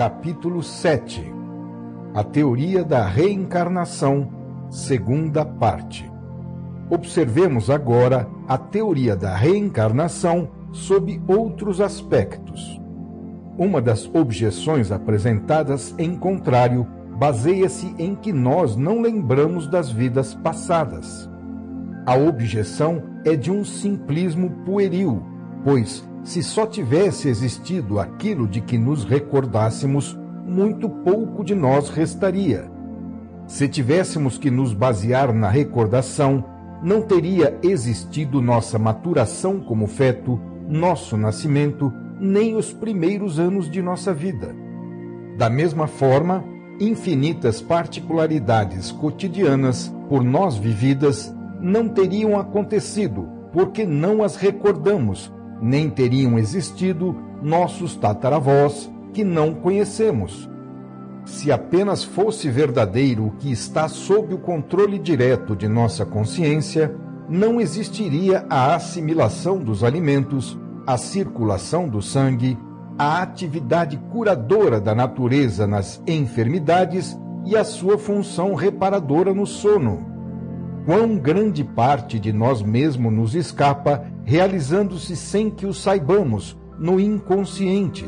Capítulo 7. A teoria da reencarnação, segunda parte. Observemos agora a teoria da reencarnação sob outros aspectos. Uma das objeções apresentadas, em contrário, baseia-se em que nós não lembramos das vidas passadas. A objeção é de um simplismo pueril, pois, se só tivesse existido aquilo de que nos recordássemos, muito pouco de nós restaria. Se tivéssemos que nos basear na recordação, não teria existido nossa maturação como feto, nosso nascimento, nem os primeiros anos de nossa vida. Da mesma forma, infinitas particularidades cotidianas, por nós vividas, não teriam acontecido, porque não as recordamos, nem teriam existido nossos tataravós, que não conhecemos. Se apenas fosse verdadeiro o que está sob o controle direto de nossa consciência, não existiria a assimilação dos alimentos, a circulação do sangue, a atividade curadora da natureza nas enfermidades e a sua função reparadora no sono. Quão grande parte de nós mesmos nos escapa, realizando-se sem que o saibamos, no inconsciente.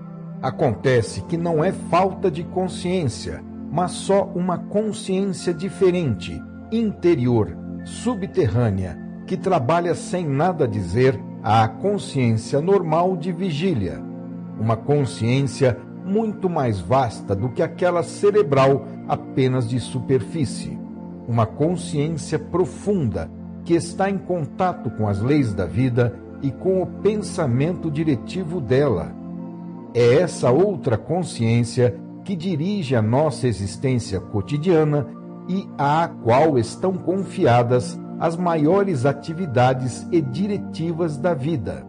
Acontece que não é falta de consciência, mas só uma consciência diferente, interior, subterrânea, que trabalha sem nada dizer à consciência normal de vigília. Uma consciência muito mais vasta do que aquela cerebral apenas de superfície. Uma consciência profunda que está em contato com as leis da vida e com o pensamento diretivo dela. É essa outra consciência que dirige a nossa existência cotidiana e à qual estão confiadas as maiores atividades e diretivas da vida.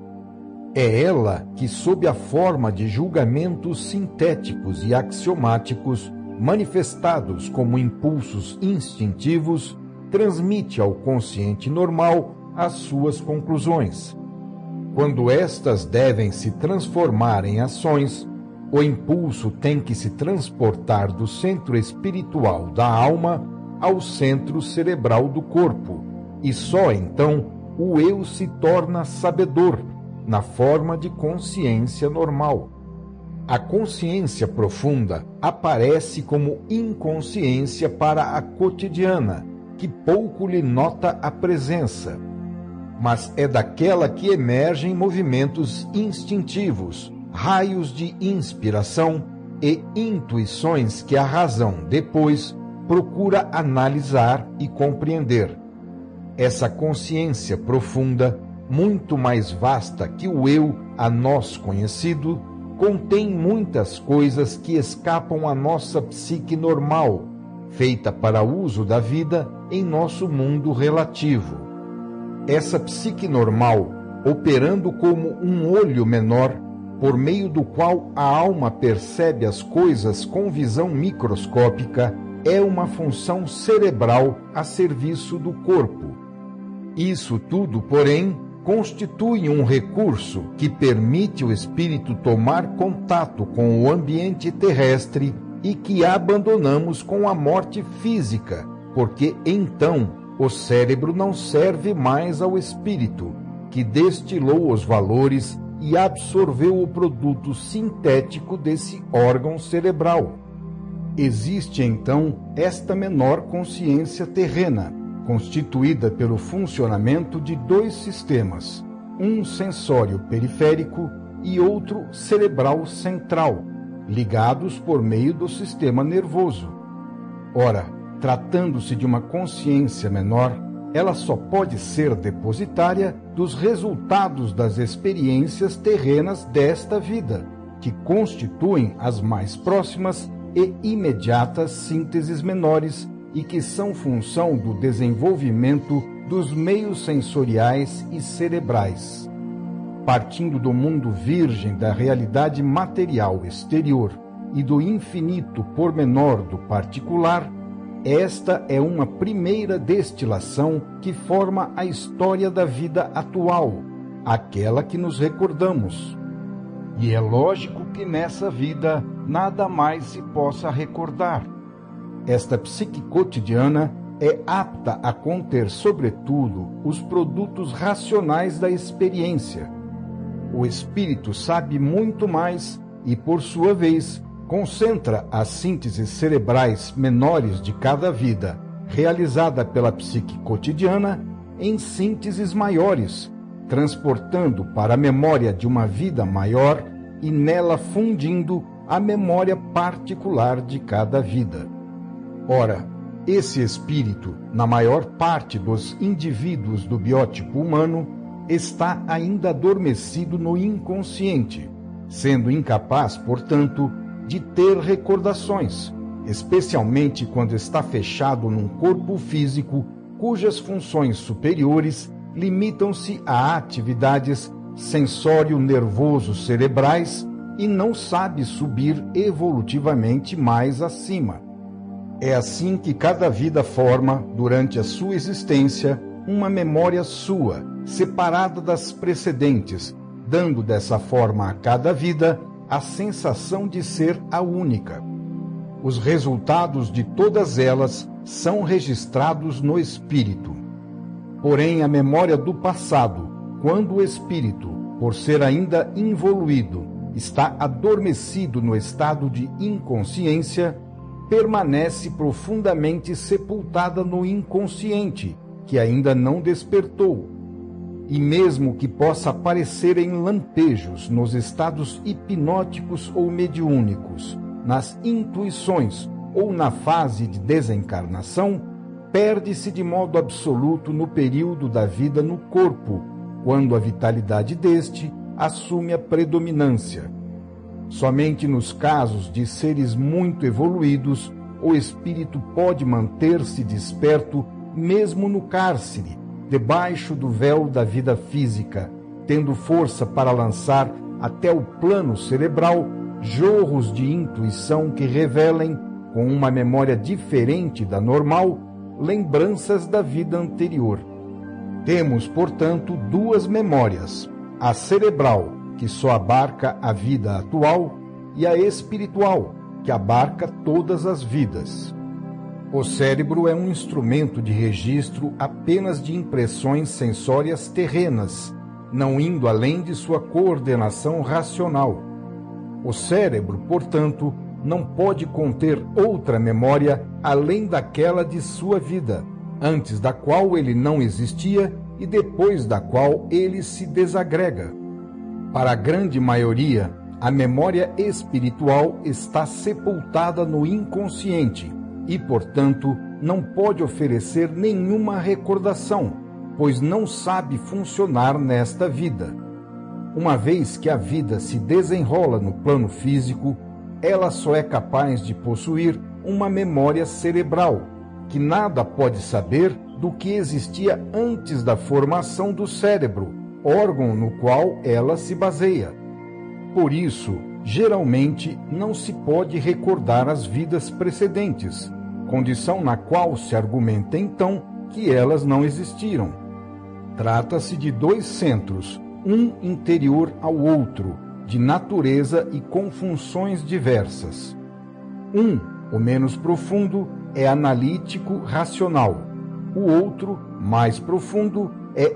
É ela que, sob a forma de julgamentos sintéticos e axiomáticos, manifestados como impulsos instintivos, transmite ao consciente normal as suas conclusões. Quando estas devem se transformar em ações, o impulso tem que se transportar do centro espiritual da alma ao centro cerebral do corpo, e só então o eu se torna sabedor, na forma de consciência normal. A consciência profunda aparece como inconsciência para a cotidiana, que pouco lhe nota a presença. Mas é daquela que emergem movimentos instintivos, raios de inspiração e intuições que a razão, depois, procura analisar e compreender. Essa consciência profunda, muito mais vasta que o eu a nós conhecido, contém muitas coisas que escapam à nossa psique normal, feita para uso da vida em nosso mundo relativo. Essa psique normal, operando como um olho menor, por meio do qual a alma percebe as coisas com visão microscópica, é uma função cerebral a serviço do corpo. Isso tudo, porém, constitui um recurso que permite o espírito tomar contato com o ambiente terrestre e que abandonamos com a morte física, porque então o cérebro não serve mais ao espírito, que destilou os valores e absorveu o produto sintético desse órgão cerebral. Existe então esta menor consciência terrena, constituída pelo funcionamento de dois sistemas, um sensório periférico e outro cerebral central, ligados por meio do sistema nervoso. Ora, tratando-se de uma consciência menor, ela só pode ser depositária dos resultados das experiências terrenas desta vida, que constituem as mais próximas e imediatas sínteses menores e que são função do desenvolvimento dos meios sensoriais e cerebrais. Partindo do mundo virgem da realidade material exterior e do infinito pormenor do particular, esta é uma primeira destilação que forma a história da vida atual, aquela que nos recordamos. E é lógico que nessa vida nada mais se possa recordar. Esta psique cotidiana é apta a conter, sobretudo, os produtos racionais da experiência. O espírito sabe muito mais e, por sua vez, concentra as sínteses cerebrais menores de cada vida, realizada pela psique cotidiana, em sínteses maiores, transportando para a memória de uma vida maior e nela fundindo a memória particular de cada vida. Ora, esse espírito, na maior parte dos indivíduos do biótipo humano, está ainda adormecido no inconsciente, sendo incapaz, portanto, de ter recordações, especialmente quando está fechado num corpo físico cujas funções superiores limitam-se a atividades sensório-nervoso cerebrais e não sabe subir evolutivamente mais acima. É assim que cada vida forma, durante a sua existência, uma memória sua, separada das precedentes, dando dessa forma a cada vida a sensação de ser a única. Os resultados de todas elas são registrados no espírito. Porém, a memória do passado, quando o espírito, por ser ainda involuído, está adormecido no estado de inconsciência, permanece profundamente sepultada no inconsciente, que ainda não despertou. E mesmo que possa aparecer em lampejos nos estados hipnóticos ou mediúnicos, nas intuições ou na fase de desencarnação, perde-se de modo absoluto no período da vida no corpo, quando a vitalidade deste assume a predominância. Somente nos casos de seres muito evoluídos, o espírito pode manter-se desperto mesmo no cárcere, debaixo do véu da vida física, tendo força para lançar até o plano cerebral jorros de intuição que revelem, com uma memória diferente da normal, lembranças da vida anterior. Temos, portanto, duas memórias: a cerebral, que só abarca a vida atual, e a espiritual, que abarca todas as vidas. O cérebro é um instrumento de registro apenas de impressões sensórias terrenas, não indo além de sua coordenação racional. O cérebro, portanto, não pode conter outra memória além daquela de sua vida, antes da qual ele não existia e depois da qual ele se desagrega. Para a grande maioria, a memória espiritual está sepultada no inconsciente e, portanto, não pode oferecer nenhuma recordação, pois não sabe funcionar nesta vida. Uma vez que a vida se desenrola no plano físico, ela só é capaz de possuir uma memória cerebral, que nada pode saber do que existia antes da formação do cérebro, órgão no qual ela se baseia. Por isso, geralmente não se pode recordar as vidas precedentes, condição na qual se argumenta então que elas não existiram. Trata-se de dois centros, um interior ao outro, de natureza e com funções diversas. Um, o menos profundo, é analítico-racional. O outro, mais profundo, é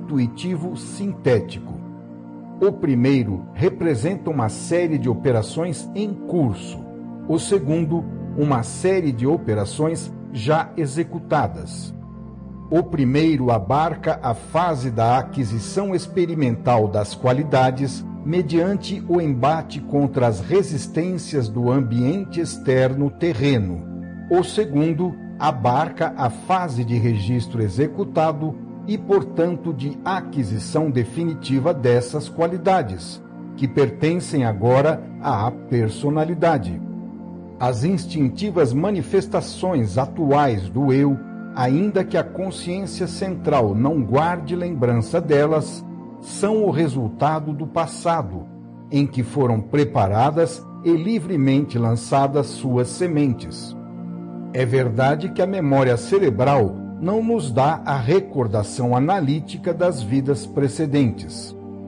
intuitivo-sintético. O primeiro representa uma série de operações em curso. O segundo, uma série de operações já executadas. O primeiro abarca a fase da aquisição experimental das qualidades mediante o embate contra as resistências do ambiente externo terreno. O segundo abarca a fase de registro executado e, portanto, de aquisição definitiva dessas qualidades, que pertencem agora à personalidade. As instintivas manifestações atuais do eu, ainda que a consciência central não guarde lembrança delas, são o resultado do passado, em que foram preparadas e livremente lançadas suas sementes. É verdade que a memória cerebral não nos dá a recordação analítica das vidas precedentes.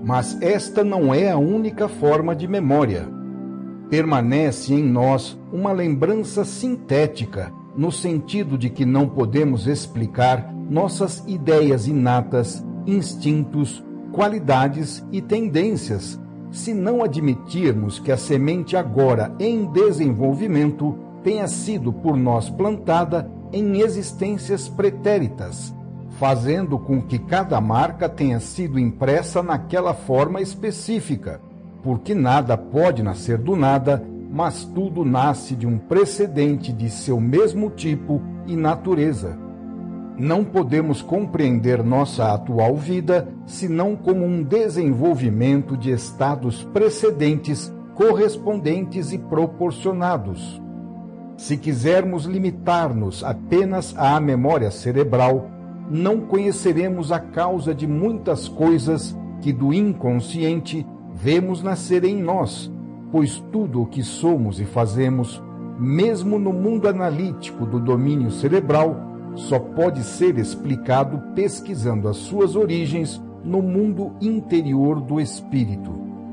Mas esta não é a única forma de memória. Permanece em nós uma lembrança sintética, no sentido de que não podemos explicar nossas ideias inatas, instintos, qualidades e tendências, se não admitirmos que a semente agora em desenvolvimento tenha sido por nós plantada em existências pretéritas, fazendo com que cada marca tenha sido impressa naquela forma específica, porque nada pode nascer do nada, mas tudo nasce de um precedente de seu mesmo tipo e natureza. Não podemos compreender nossa atual vida senão como um desenvolvimento de estados precedentes, correspondentes e proporcionados. Se quisermos limitar-nos apenas à memória cerebral, não conheceremos a causa de muitas coisas que do inconsciente vemos nascer em nós, pois tudo o que somos e fazemos, mesmo no mundo analítico do domínio cerebral, só pode ser explicado pesquisando as suas origens no mundo interior do espírito.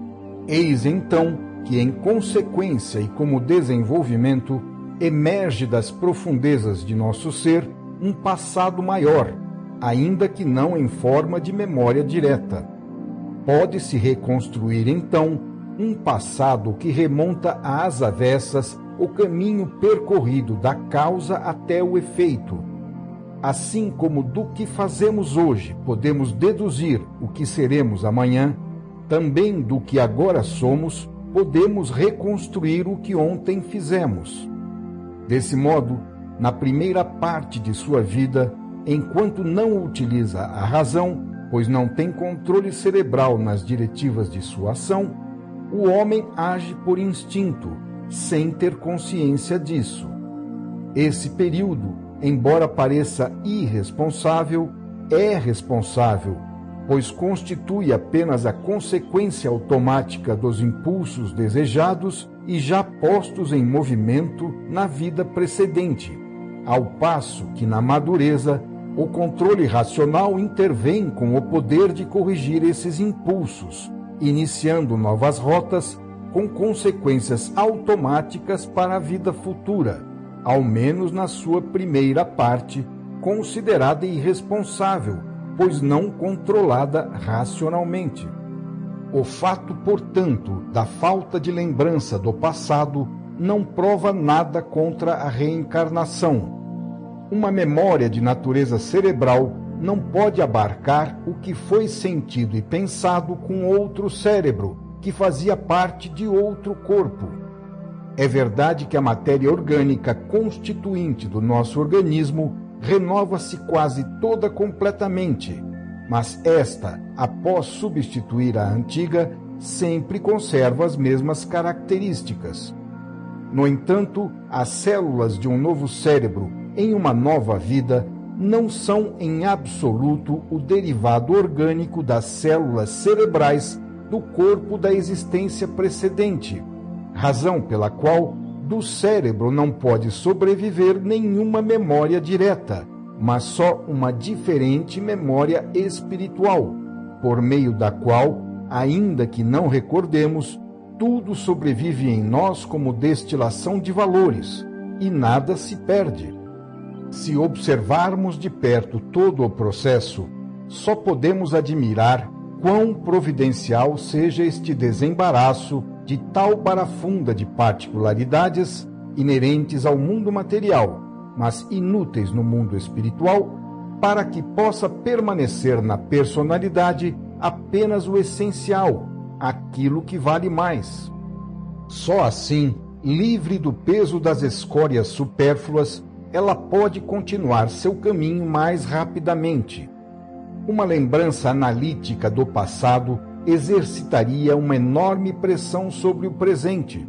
Eis então que, em consequência e como desenvolvimento, emerge das profundezas de nosso ser um passado maior, ainda que não em forma de memória direta. Pode-se reconstruir, então, um passado que remonta às avessas o caminho percorrido da causa até o efeito. Assim como do que fazemos hoje podemos deduzir o que seremos amanhã, também do que agora somos podemos reconstruir o que ontem fizemos. Desse modo, na primeira parte de sua vida, enquanto não utiliza a razão, pois não tem controle cerebral nas diretivas de sua ação, o homem age por instinto, sem ter consciência disso. Esse período, embora pareça irresponsável, é responsável, pois constitui apenas a consequência automática dos impulsos desejados e já postos em movimento na vida precedente, ao passo que na madureza o controle racional intervém com o poder de corrigir esses impulsos, iniciando novas rotas com consequências automáticas para a vida futura, ao menos na sua primeira parte, considerada irresponsável, pois não controlada racionalmente. O fato, portanto, da falta de lembrança do passado não prova nada contra a reencarnação. Uma memória de natureza cerebral não pode abarcar o que foi sentido e pensado com outro cérebro, que fazia parte de outro corpo. É verdade que a matéria orgânica constituinte do nosso organismo renova-se quase toda completamente, mas esta, após substituir a antiga, sempre conserva as mesmas características. No entanto, as células de um novo cérebro em uma nova vida não são em absoluto o derivado orgânico das células cerebrais do corpo da existência precedente, razão pela qual do cérebro não pode sobreviver nenhuma memória direta, mas só uma diferente memória espiritual, por meio da qual, ainda que não recordemos, tudo sobrevive em nós como destilação de valores, e nada se perde. Se observarmos de perto todo o processo, só podemos admirar quão providencial seja este desembaraço de tal barafunda de particularidades inerentes ao mundo material, mas inúteis no mundo espiritual, para que possa permanecer na personalidade apenas o essencial, aquilo que vale mais. Só assim, livre do peso das escórias supérfluas, ela pode continuar seu caminho mais rapidamente. Uma lembrança analítica do passado exercitaria uma enorme pressão sobre o presente.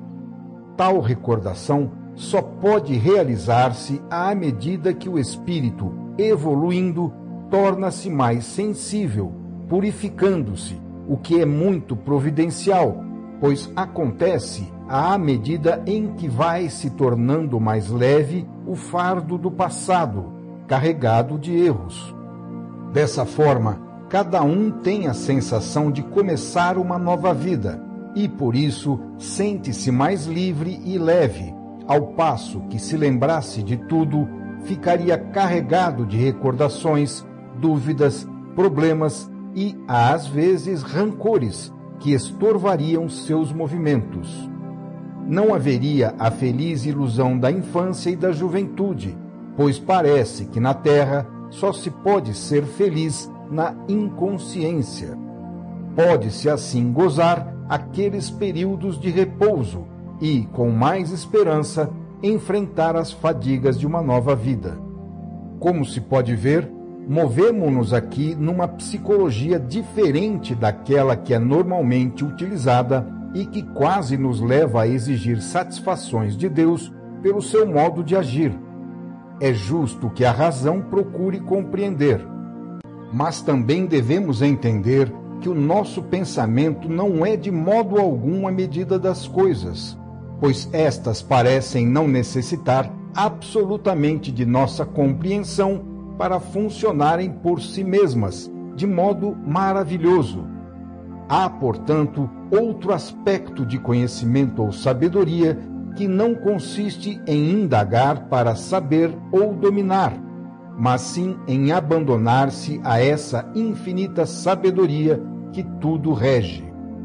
Tal recordação só pode realizar-se à medida que o espírito, evoluindo, torna-se mais sensível, purificando-se, o que é muito providencial, pois acontece à medida em que vai se tornando mais leve o fardo do passado, carregado de erros. Dessa forma, cada um tem a sensação de começar uma nova vida e, por isso, sente-se mais livre e leve, ao passo que, se lembrasse de tudo, ficaria carregado de recordações, dúvidas, problemas e, às vezes, rancores que estorvariam seus movimentos. Não haveria a feliz ilusão da infância e da juventude, pois parece que na Terra só se pode ser feliz na inconsciência. Pode-se assim gozar aqueles períodos de repouso e, com mais esperança, enfrentar as fadigas de uma nova vida. Como se pode ver, movemo-nos aqui numa psicologia diferente daquela que é normalmente utilizada e que quase nos leva a exigir satisfações de Deus pelo seu modo de agir. É justo que a razão procure compreender, mas também devemos entender que o nosso pensamento não é de modo algum a medida das coisas, pois estas parecem não necessitar absolutamente de nossa compreensão para funcionarem por si mesmas, de modo maravilhoso. Há, portanto, outro aspecto de conhecimento ou sabedoria que não consiste em indagar para saber ou dominar, mas sim em abandonar-se a essa infinita sabedoria que tudo rege.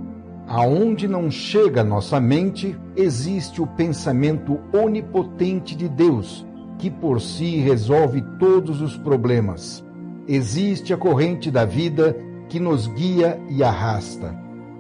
Aonde não chega nossa mente, existe o pensamento onipotente de Deus, que por si resolve todos os problemas. Existe a corrente da vida que nos guia e arrasta.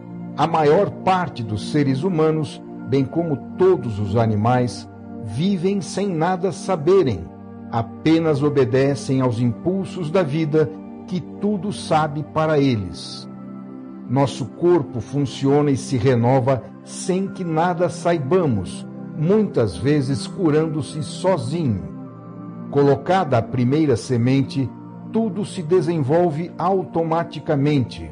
A maior parte dos seres humanos, bem como todos os animais, vivem sem nada saberem, apenas obedecem aos impulsos da vida que tudo sabe para eles. Nosso corpo funciona e se renova sem que nada saibamos, muitas vezes curando-se sozinho. Colocada a primeira semente, tudo se desenvolve automaticamente.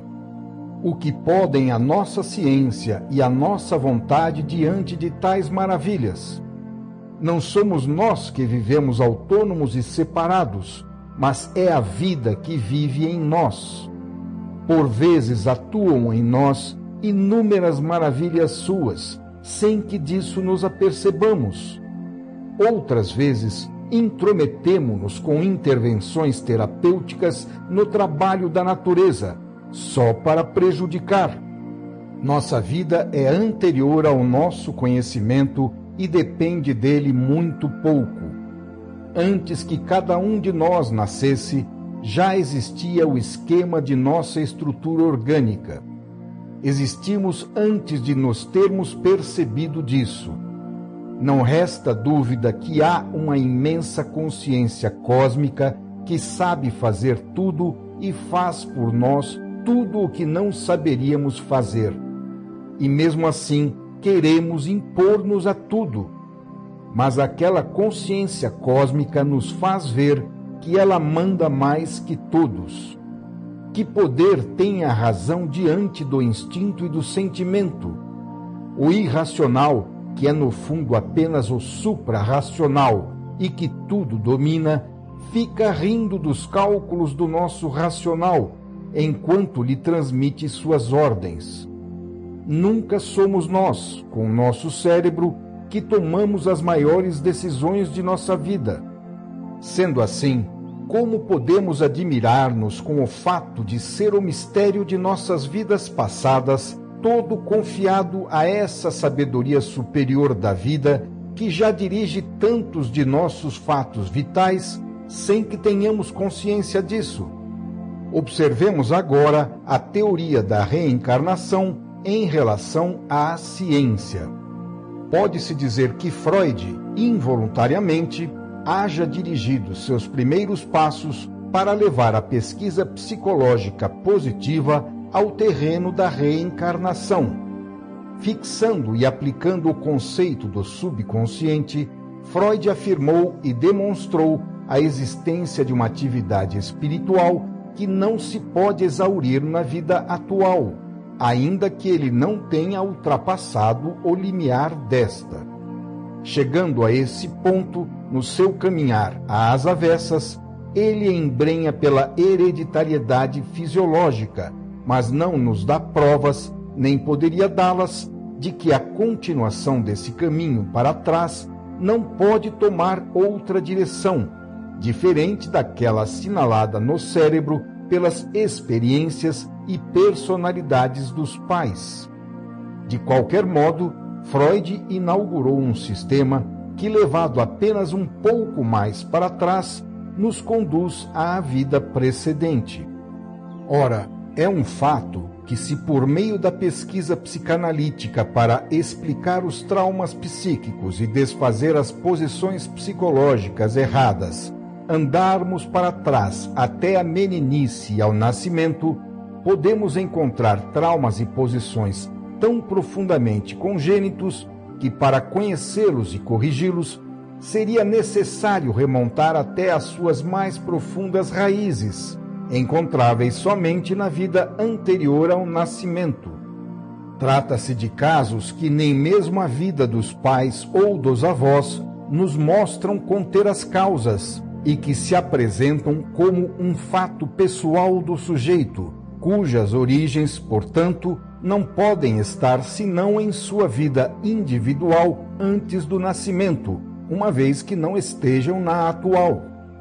O que podem a nossa ciência e a nossa vontade diante de tais maravilhas? Não somos nós que vivemos autônomos e separados, mas é a vida que vive em nós. Por vezes atuam em nós inúmeras maravilhas suas, sem que disso nos apercebamos. Outras vezes, intrometemo-nos com intervenções terapêuticas no trabalho da natureza, só para prejudicar. Nossa vida é anterior ao nosso conhecimento e depende dele muito pouco. Antes que cada um de nós nascesse, já existia o esquema de nossa estrutura orgânica. Existimos antes de nos termos percebido disso. Não resta dúvida que há uma imensa consciência cósmica que sabe fazer tudo e faz por nós tudo o que não saberíamos fazer. E mesmo assim, queremos impor-nos a tudo. Mas aquela consciência cósmica nos faz ver que ela manda mais que todos. Que poder tem a razão diante do instinto e do sentimento? O irracional, que é no fundo apenas o supra-racional e que tudo domina, fica rindo dos cálculos do nosso racional, enquanto lhe transmite suas ordens. Nunca somos nós, com nosso cérebro, que tomamos as maiores decisões de nossa vida. Sendo assim, como podemos admirar-nos com o fato de ser o mistério de nossas vidas passadas, todo confiado a essa sabedoria superior da vida, que já dirige tantos de nossos fatos vitais, sem que tenhamos consciência disso? Observemos agora a teoria da reencarnação em relação à ciência. Pode-se dizer que Freud, involuntariamente, haja dirigido seus primeiros passos para levar a pesquisa psicológica positiva ao terreno da reencarnação. Fixando e aplicando o conceito do subconsciente, Freud afirmou e demonstrou a existência de uma atividade espiritual que não se pode exaurir na vida atual, ainda que ele não tenha ultrapassado o limiar desta. Chegando a esse ponto, no seu caminhar às avessas, ele embrenha pela hereditariedade fisiológica, mas não nos dá provas, nem poderia dá-las, de que a continuação desse caminho para trás não pode tomar outra direção, diferente daquela assinalada no cérebro pelas experiências e personalidades dos pais. De qualquer modo, Freud inaugurou um sistema que, levado apenas um pouco mais para trás, nos conduz à vida precedente. Ora, é um fato que, se por meio da pesquisa psicanalítica para explicar os traumas psíquicos e desfazer as posições psicológicas erradas, andarmos para trás até a meninice e ao nascimento, podemos encontrar traumas e posições tão profundamente congênitos que, para conhecê-los e corrigi-los, seria necessário remontar até as suas mais profundas raízes, encontráveis somente na vida anterior ao nascimento. Trata-se de casos que nem mesmo a vida dos pais ou dos avós nos mostram conter as causas e que se apresentam como um fato pessoal do sujeito, cujas origens, portanto, não podem estar senão em sua vida individual antes do nascimento, uma vez que não estejam na atual.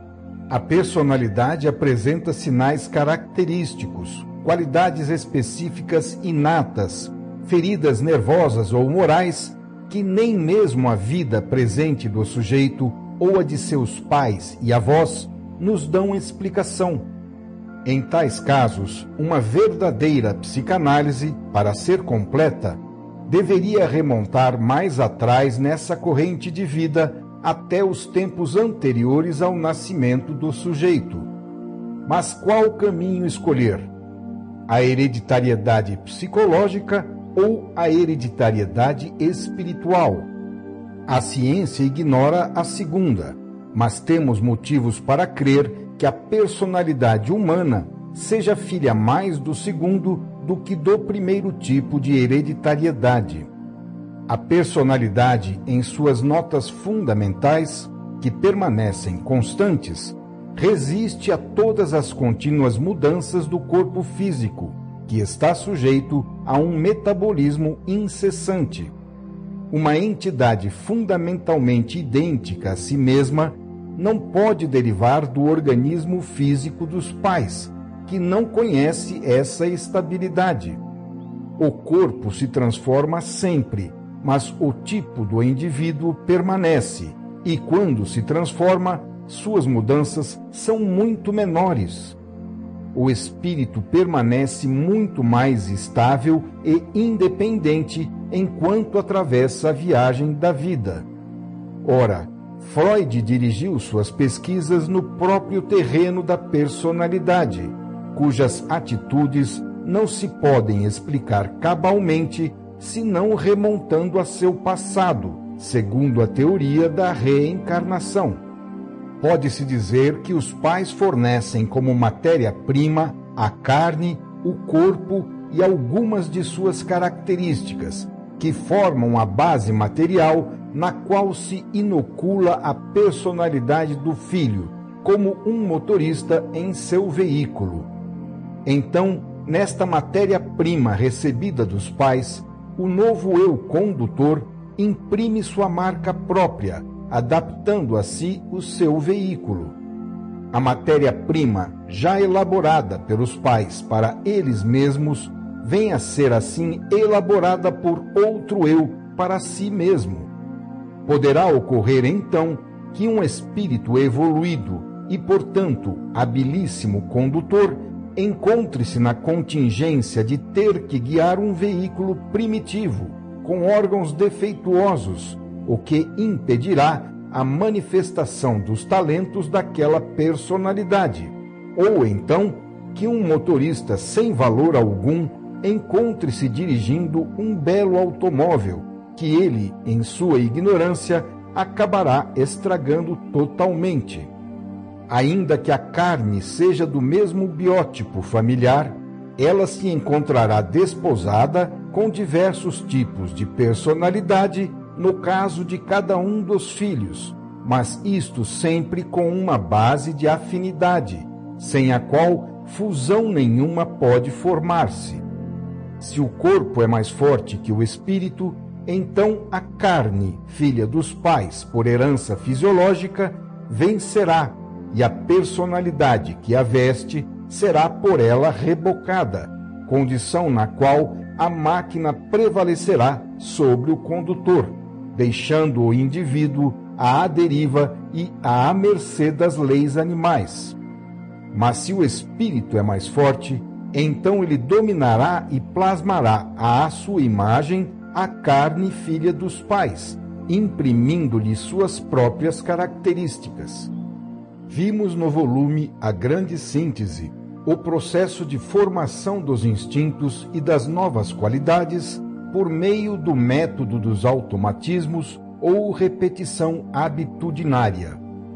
A personalidade apresenta sinais característicos, qualidades específicas inatas, feridas nervosas ou morais que nem mesmo a vida presente do sujeito ou a de seus pais e avós nos dão explicação. Em tais casos, uma verdadeira psicanálise, para ser completa, deveria remontar mais atrás nessa corrente de vida até os tempos anteriores ao nascimento do sujeito. Mas qual caminho escolher? A hereditariedade psicológica ou a hereditariedade espiritual? A ciência ignora a segunda, mas temos motivos para crer que a personalidade humana seja filha mais do segundo do que do primeiro tipo de hereditariedade. A personalidade, em suas notas fundamentais, que permanecem constantes, resiste a todas as contínuas mudanças do corpo físico, que está sujeito a um metabolismo incessante. Uma entidade fundamentalmente idêntica a si mesma não pode derivar do organismo físico dos pais, que não conhece essa estabilidade. O corpo se transforma sempre, mas o tipo do indivíduo permanece, e quando se transforma, suas mudanças são muito menores. O espírito permanece muito mais estável e independente enquanto atravessa a viagem da vida. Ora, Freud dirigiu suas pesquisas no próprio terreno da personalidade, cujas atitudes não se podem explicar cabalmente senão remontando a seu passado, segundo a teoria da reencarnação. Pode-se dizer que os pais fornecem como matéria-prima a carne, o corpo e algumas de suas características, que formam a base material na qual se inocula a personalidade do filho, como um motorista em seu veículo. Então, nesta matéria-prima recebida dos pais, o novo eu condutor imprime sua marca própria, adaptando a si o seu veículo. A matéria-prima, já elaborada pelos pais para eles mesmos, vem a ser assim elaborada por outro eu para si mesmo. Poderá ocorrer então que um espírito evoluído e, portanto, habilíssimo condutor encontre-se na contingência de ter que guiar um veículo primitivo, com órgãos defeituosos, o que impedirá a manifestação dos talentos daquela personalidade. Ou então que um motorista sem valor algum encontre-se dirigindo um belo automóvel, que ele, em sua ignorância, acabará estragando totalmente. Ainda que a carne seja do mesmo biótipo familiar, ela se encontrará desposada com diversos tipos de personalidade no caso de cada um dos filhos, mas isto sempre com uma base de afinidade, sem a qual fusão nenhuma pode formar-se. Se o corpo é mais forte que o espírito, então a carne, filha dos pais por herança fisiológica, vencerá, e a personalidade que a veste será por ela rebocada, condição na qual a máquina prevalecerá sobre o condutor, deixando o indivíduo à deriva e à mercê das leis animais. Mas se o espírito é mais forte, então ele dominará e plasmará à sua imagem a carne filha dos pais, imprimindo-lhe suas próprias características. Vimos no volume A Grande Síntese o processo de formação dos instintos e das novas qualidades por meio do método dos automatismos ou repetição habitudinária.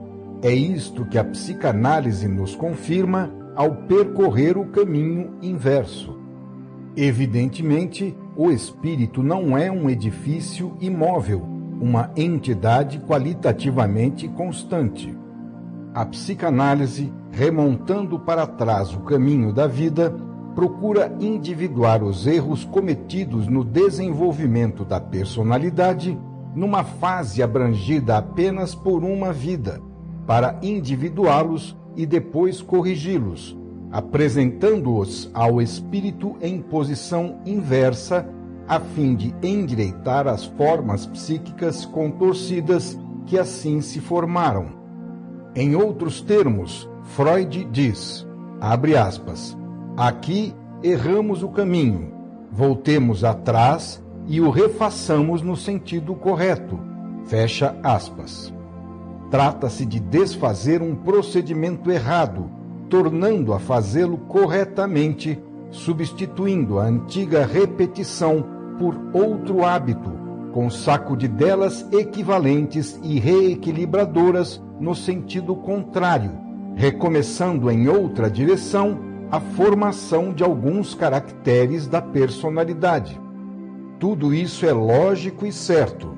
É isto que a psicanálise nos confirma ao percorrer o caminho inverso. Evidentemente, o espírito não é um edifício imóvel, uma entidade qualitativamente constante. A psicanálise, remontando para trás o caminho da vida, procura individuar os erros cometidos no desenvolvimento da personalidade numa fase abrangida apenas por uma vida, para individuá-los e depois corrigi-los, apresentando-os ao espírito em posição inversa, a fim de endireitar as formas psíquicas contorcidas que assim se formaram. Em outros termos, Freud diz, abre aspas, aqui erramos o caminho, voltemos atrás e o refaçamos no sentido correto, fecha aspas. Trata-se de desfazer um procedimento errado, tornando a fazê-lo corretamente, substituindo a antiga repetição por outro hábito, com sacudidelas equivalentes e reequilibradoras no sentido contrário, recomeçando em outra direção a formação de alguns caracteres da personalidade. Tudo isso é lógico e certo,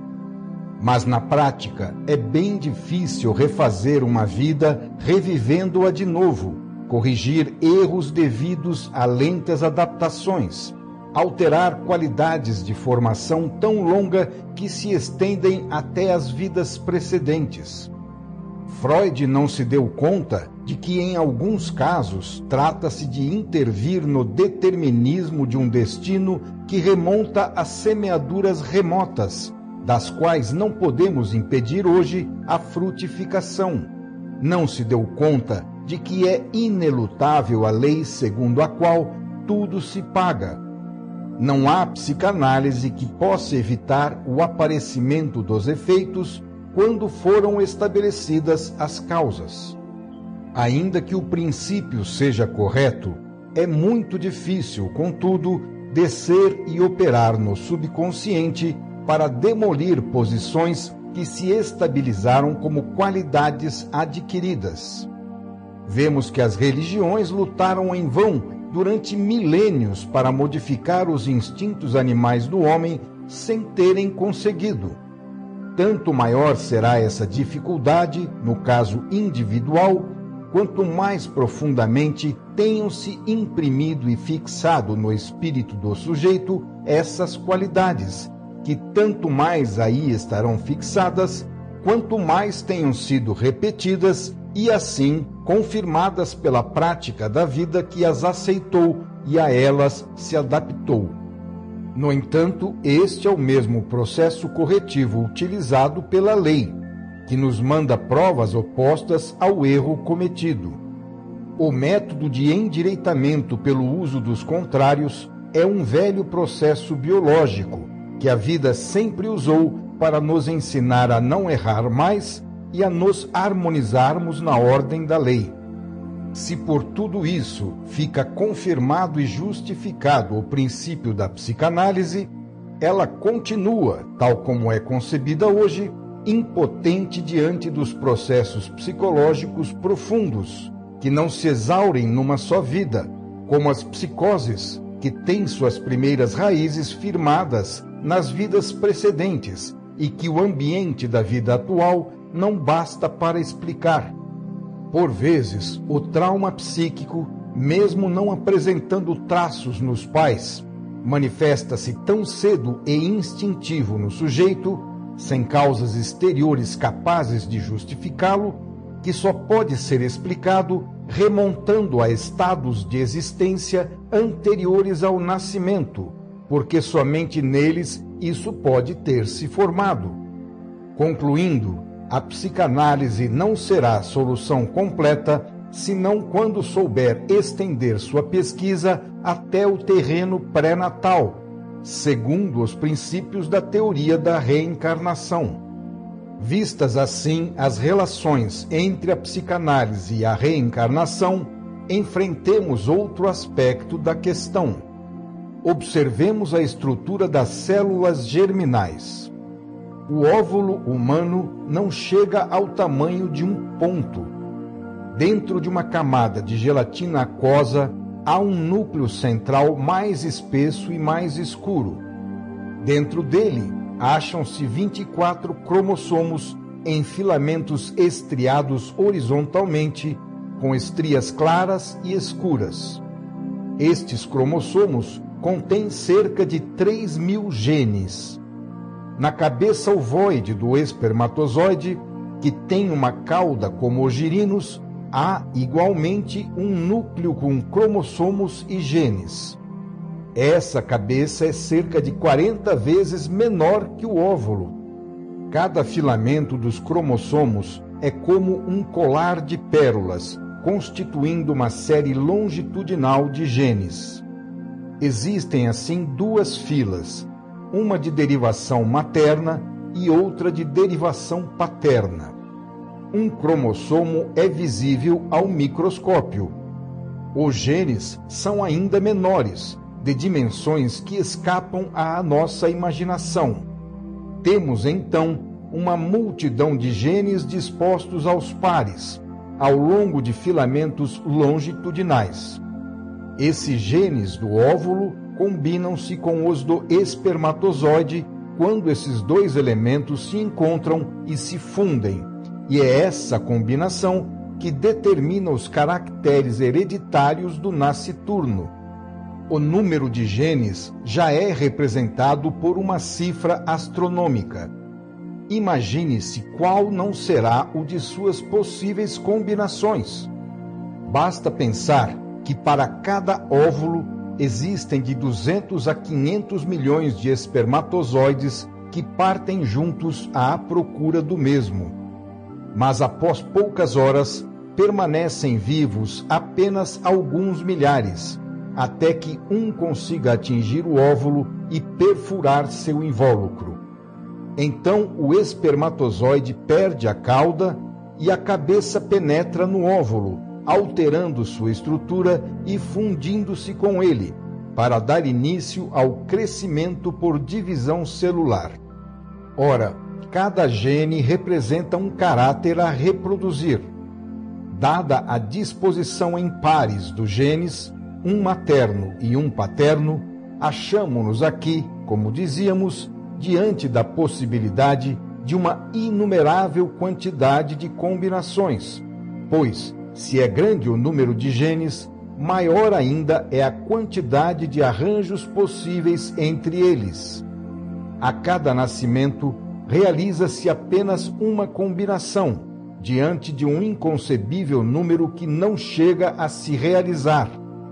mas na prática é bem difícil refazer uma vida revivendo-a de novo, corrigir erros devidos a lentas adaptações, alterar qualidades de formação tão longa que se estendem até as vidas precedentes. Freud não se deu conta de que, em alguns casos, trata-se de intervir no determinismo de um destino que remonta a semeaduras remotas, das quais não podemos impedir hoje a frutificação. Não se deu conta de que é inelutável a lei segundo a qual tudo se paga. Não há psicanálise que possa evitar o aparecimento dos efeitos quando foram estabelecidas as causas. Ainda que o princípio seja correto, é muito difícil, contudo, descer e operar no subconsciente para demolir posições que se estabilizaram como qualidades adquiridas. Vemos que as religiões lutaram em vão durante milênios para modificar os instintos animais do homem sem terem conseguido. Tanto maior será essa dificuldade, no caso individual, quanto mais profundamente tenham-se imprimido e fixado no espírito do sujeito essas qualidades, que tanto mais aí estarão fixadas, quanto mais tenham sido repetidas e assim confirmadas pela prática da vida que as aceitou e a elas se adaptou. No entanto, este é o mesmo processo corretivo utilizado pela lei, que nos manda provas opostas ao erro cometido. O método de endireitamento pelo uso dos contrários é um velho processo biológico que a vida sempre usou para nos ensinar a não errar mais e a nos harmonizarmos na ordem da lei. Se por tudo isso fica confirmado e justificado o princípio da psicanálise, ela continua, tal como é concebida hoje, impotente diante dos processos psicológicos profundos, que não se exaurem numa só vida, como as psicoses, que têm suas primeiras raízes firmadas nas vidas precedentes e que o ambiente da vida atual não basta para explicar. Por vezes, o trauma psíquico, mesmo não apresentando traços nos pais, manifesta-se tão cedo e instintivo no sujeito, sem causas exteriores capazes de justificá-lo, que só pode ser explicado remontando a estados de existência anteriores ao nascimento, porque somente neles isso pode ter se formado. Concluindo, a psicanálise não será a solução completa senão quando souber estender sua pesquisa até o terreno pré-natal, segundo os princípios da teoria da reencarnação. Vistas assim as relações entre a psicanálise e a reencarnação, enfrentemos outro aspecto da questão. Observemos a estrutura das células germinais. O óvulo humano não chega ao tamanho de um ponto. Dentro de uma camada de gelatina aquosa, há um núcleo central mais espesso e mais escuro. Dentro dele, acham-se 24 cromossomos em filamentos estriados horizontalmente, com estrias claras e escuras. Estes cromossomos contêm cerca de 3.000 genes. Na cabeça ovoide do espermatozoide, que tem uma cauda como os girinos, há igualmente um núcleo com cromossomos e genes. Essa cabeça é cerca de 40 vezes menor que o óvulo. Cada filamento dos cromossomos é como um colar de pérolas, constituindo uma série longitudinal de genes. Existem assim duas filas, uma de derivação materna e outra de derivação paterna. Um cromossomo é visível ao microscópio. Os genes são ainda menores, de dimensões que escapam à nossa imaginação. Temos, então, uma multidão de genes dispostos aos pares, ao longo de filamentos longitudinais. Esses genes do óvulo combinam-se com os do espermatozoide quando esses dois elementos se encontram e se fundem, e é essa combinação que determina os caracteres hereditários do nasciturno. O número de genes já é representado por uma cifra astronômica. Imagine-se qual não será o de suas possíveis combinações. Basta pensar que para cada óvulo existem de 200 a 500 milhões de espermatozoides que partem juntos à procura do mesmo. Mas após poucas horas, permanecem vivos apenas alguns milhares, até que um consiga atingir o óvulo e perfurar seu invólucro. Então o espermatozoide perde a cauda e a cabeça penetra no óvulo, alterando sua estrutura e fundindo-se com ele, para dar início ao crescimento por divisão celular. Ora, cada gene representa um caráter a reproduzir. Dada a disposição em pares dos genes, um materno e um paterno, achamo-nos aqui, como dizíamos, diante da possibilidade de uma inumerável quantidade de combinações, pois, se é grande o número de genes, maior ainda é a quantidade de arranjos possíveis entre eles. A cada nascimento, realiza-se apenas uma combinação, diante de um inconcebível número que não chega a se realizar.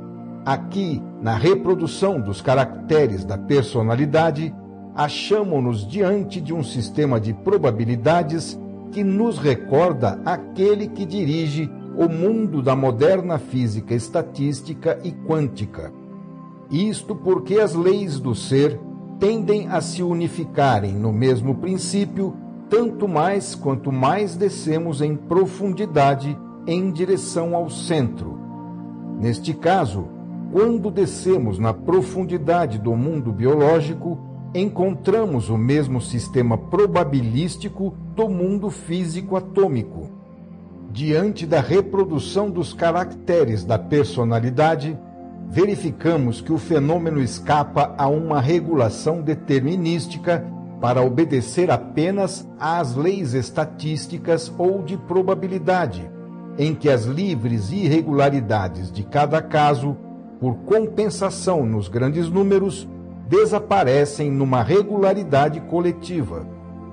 Aqui, na reprodução dos caracteres da personalidade, achamo-nos diante de um sistema de probabilidades que nos recorda aquele que dirige o mundo da moderna física estatística e quântica. Isto porque as leis do ser tendem a se unificarem no mesmo princípio, tanto mais quanto mais descemos em profundidade em direção ao centro. Neste caso, quando descemos na profundidade do mundo biológico, encontramos o mesmo sistema probabilístico do mundo físico atômico. Diante da reprodução dos caracteres da personalidade, verificamos que o fenômeno escapa a uma regulação determinística para obedecer apenas às leis estatísticas ou de probabilidade, em que as livres irregularidades de cada caso, por compensação nos grandes números, desaparecem numa regularidade coletiva.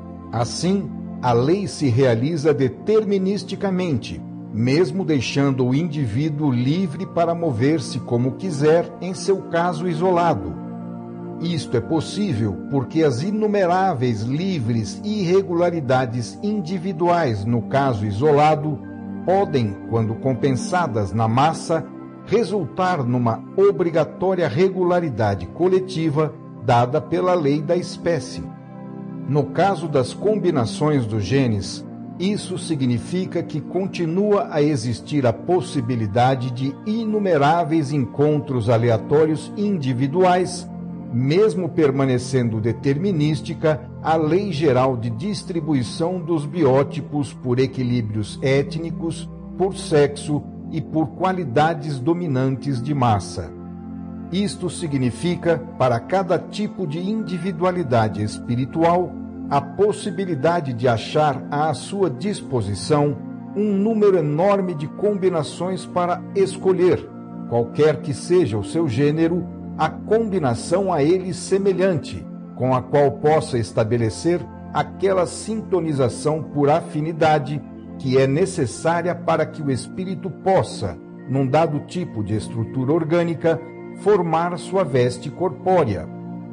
Assim, a lei se realiza deterministicamente, mesmo deixando o indivíduo livre para mover-se como quiser em seu caso isolado. Isto é possível porque as inumeráveis livres irregularidades individuais no caso isolado podem, quando compensadas na massa, resultar numa obrigatória regularidade coletiva dada pela lei da espécie. No caso das combinações dos genes, isso significa que continua a existir a possibilidade de inumeráveis encontros aleatórios individuais, mesmo permanecendo determinística a lei geral de distribuição dos biótipos por equilíbrios étnicos, por sexo e por qualidades dominantes de massa. Isto significa, para cada tipo de individualidade espiritual, a possibilidade de achar à sua disposição um número enorme de combinações para escolher, qualquer que seja o seu gênero, a combinação a ele semelhante, com a qual possa estabelecer aquela sintonização por afinidade que é necessária para que o espírito possa, num dado tipo de estrutura orgânica, formar sua veste corpórea.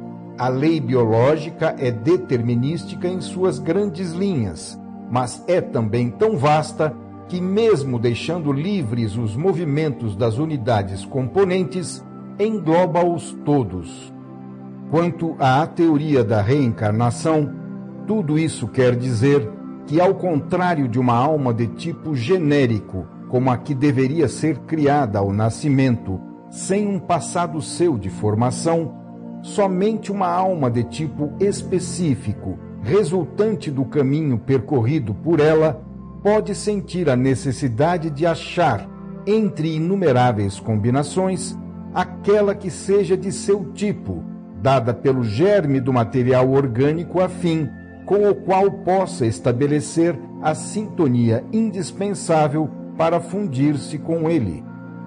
A lei biológica é determinística em suas grandes linhas, mas é também tão vasta que, mesmo deixando livres os movimentos das unidades componentes, engloba-os todos. Quanto à teoria da reencarnação, tudo isso quer dizer que, ao contrário de uma alma de tipo genérico, como a que deveria ser criada ao nascimento, sem um passado seu de formação, somente uma alma de tipo específico, resultante do caminho percorrido por ela, pode sentir a necessidade de achar, entre inumeráveis combinações, aquela que seja de seu tipo, dada pelo germe do material orgânico afim, com o qual possa estabelecer a sintonia indispensável para fundir-se com ele.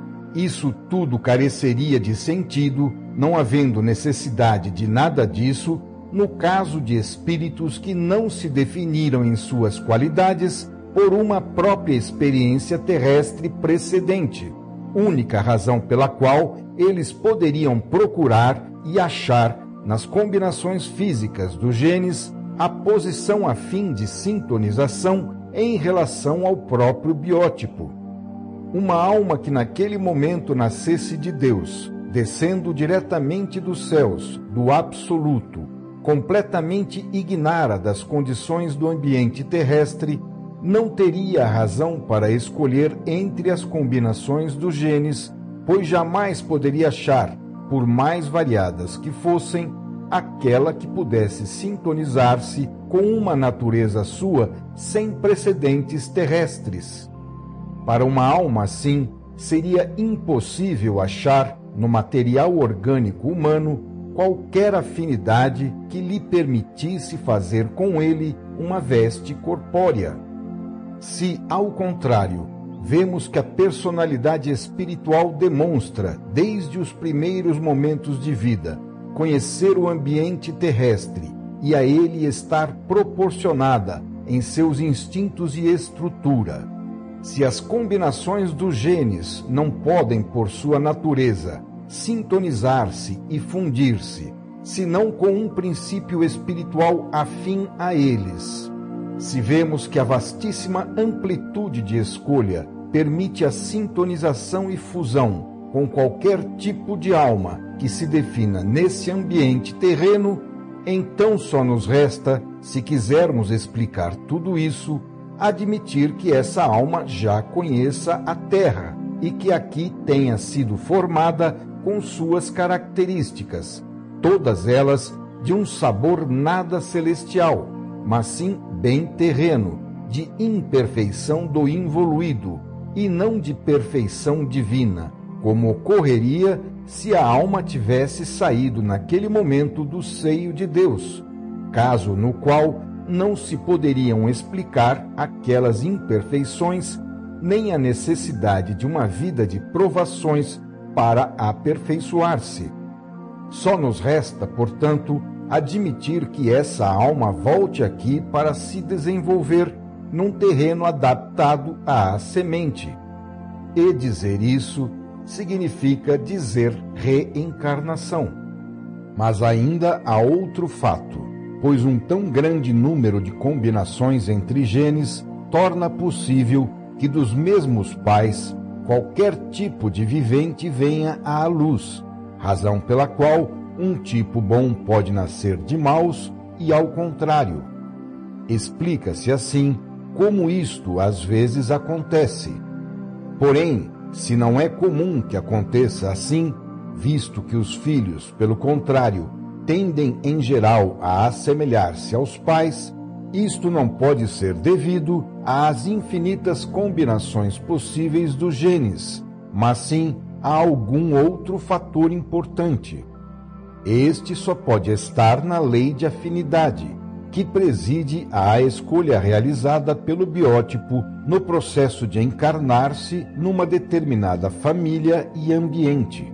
Isso tudo careceria de sentido, não havendo necessidade de nada disso, no caso de espíritos que não se definiram em suas qualidades por uma própria experiência terrestre precedente, única razão pela qual eles poderiam procurar e achar nas combinações físicas dos genes a posição a fim de sintonização em relação ao próprio biótipo. Uma alma que naquele momento nascesse de Deus, descendo diretamente dos céus, do absoluto, completamente ignara das condições do ambiente terrestre, não teria razão para escolher entre as combinações dos genes, pois jamais poderia achar, por mais variadas que fossem, aquela que pudesse sintonizar-se com uma natureza sua sem precedentes terrestres. Para uma alma assim, seria impossível achar no material orgânico humano qualquer afinidade que lhe permitisse fazer com ele uma veste corpórea. Se, ao contrário, vemos que a personalidade espiritual demonstra, desde os primeiros momentos de vida, conhecer o ambiente terrestre e a ele estar proporcionada em seus instintos e estrutura, se as combinações dos genes não podem, por sua natureza, sintonizar-se e fundir-se, senão com um princípio espiritual afim a eles, se vemos que a vastíssima amplitude de escolha permite a sintonização e fusão com qualquer tipo de alma que se defina nesse ambiente terreno, então só nos resta, se quisermos explicar tudo isso, admitir que essa alma já conheça a Terra e que aqui tenha sido formada com suas características, todas elas de um sabor nada celestial, mas sim bem terreno, de imperfeição do involuído e não de perfeição divina, como ocorreria se a alma tivesse saído naquele momento do seio de Deus, caso no qual não se poderiam explicar aquelas imperfeições nem a necessidade de uma vida de provações para aperfeiçoar-se. Só nos resta, portanto, admitir que essa alma volte aqui para se desenvolver num terreno adaptado à semente. E dizer isso significa dizer reencarnação. Mas ainda há outro fato, pois um tão grande número de combinações entre genes torna possível que dos mesmos pais qualquer tipo de vivente venha à luz, razão pela qual um tipo bom pode nascer de maus e ao contrário. Explica-se assim como isto às vezes acontece. Porém, se não é comum que aconteça assim, visto que os filhos, pelo contrário, tendem em geral a assemelhar-se aos pais, isto não pode ser devido às infinitas combinações possíveis dos genes, mas sim a algum outro fator importante. Este só pode estar na lei de afinidade, que preside à escolha realizada pelo biótipo no processo de encarnar-se numa determinada família e ambiente.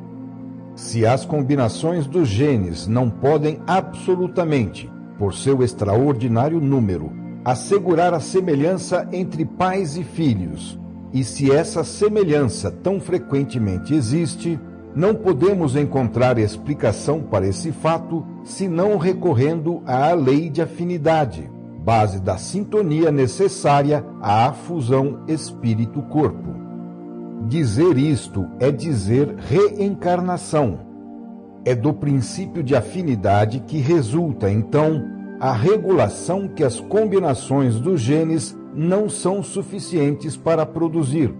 Se as combinações dos genes não podem absolutamente, por seu extraordinário número, assegurar a semelhança entre pais e filhos, e se essa semelhança tão frequentemente existe, não podemos encontrar explicação para esse fato senão recorrendo à lei de afinidade, base da sintonia necessária à fusão espírito-corpo. Dizer isto é dizer reencarnação. É do princípio de afinidade que resulta, então, a regulação que as combinações dos genes não são suficientes para produzir.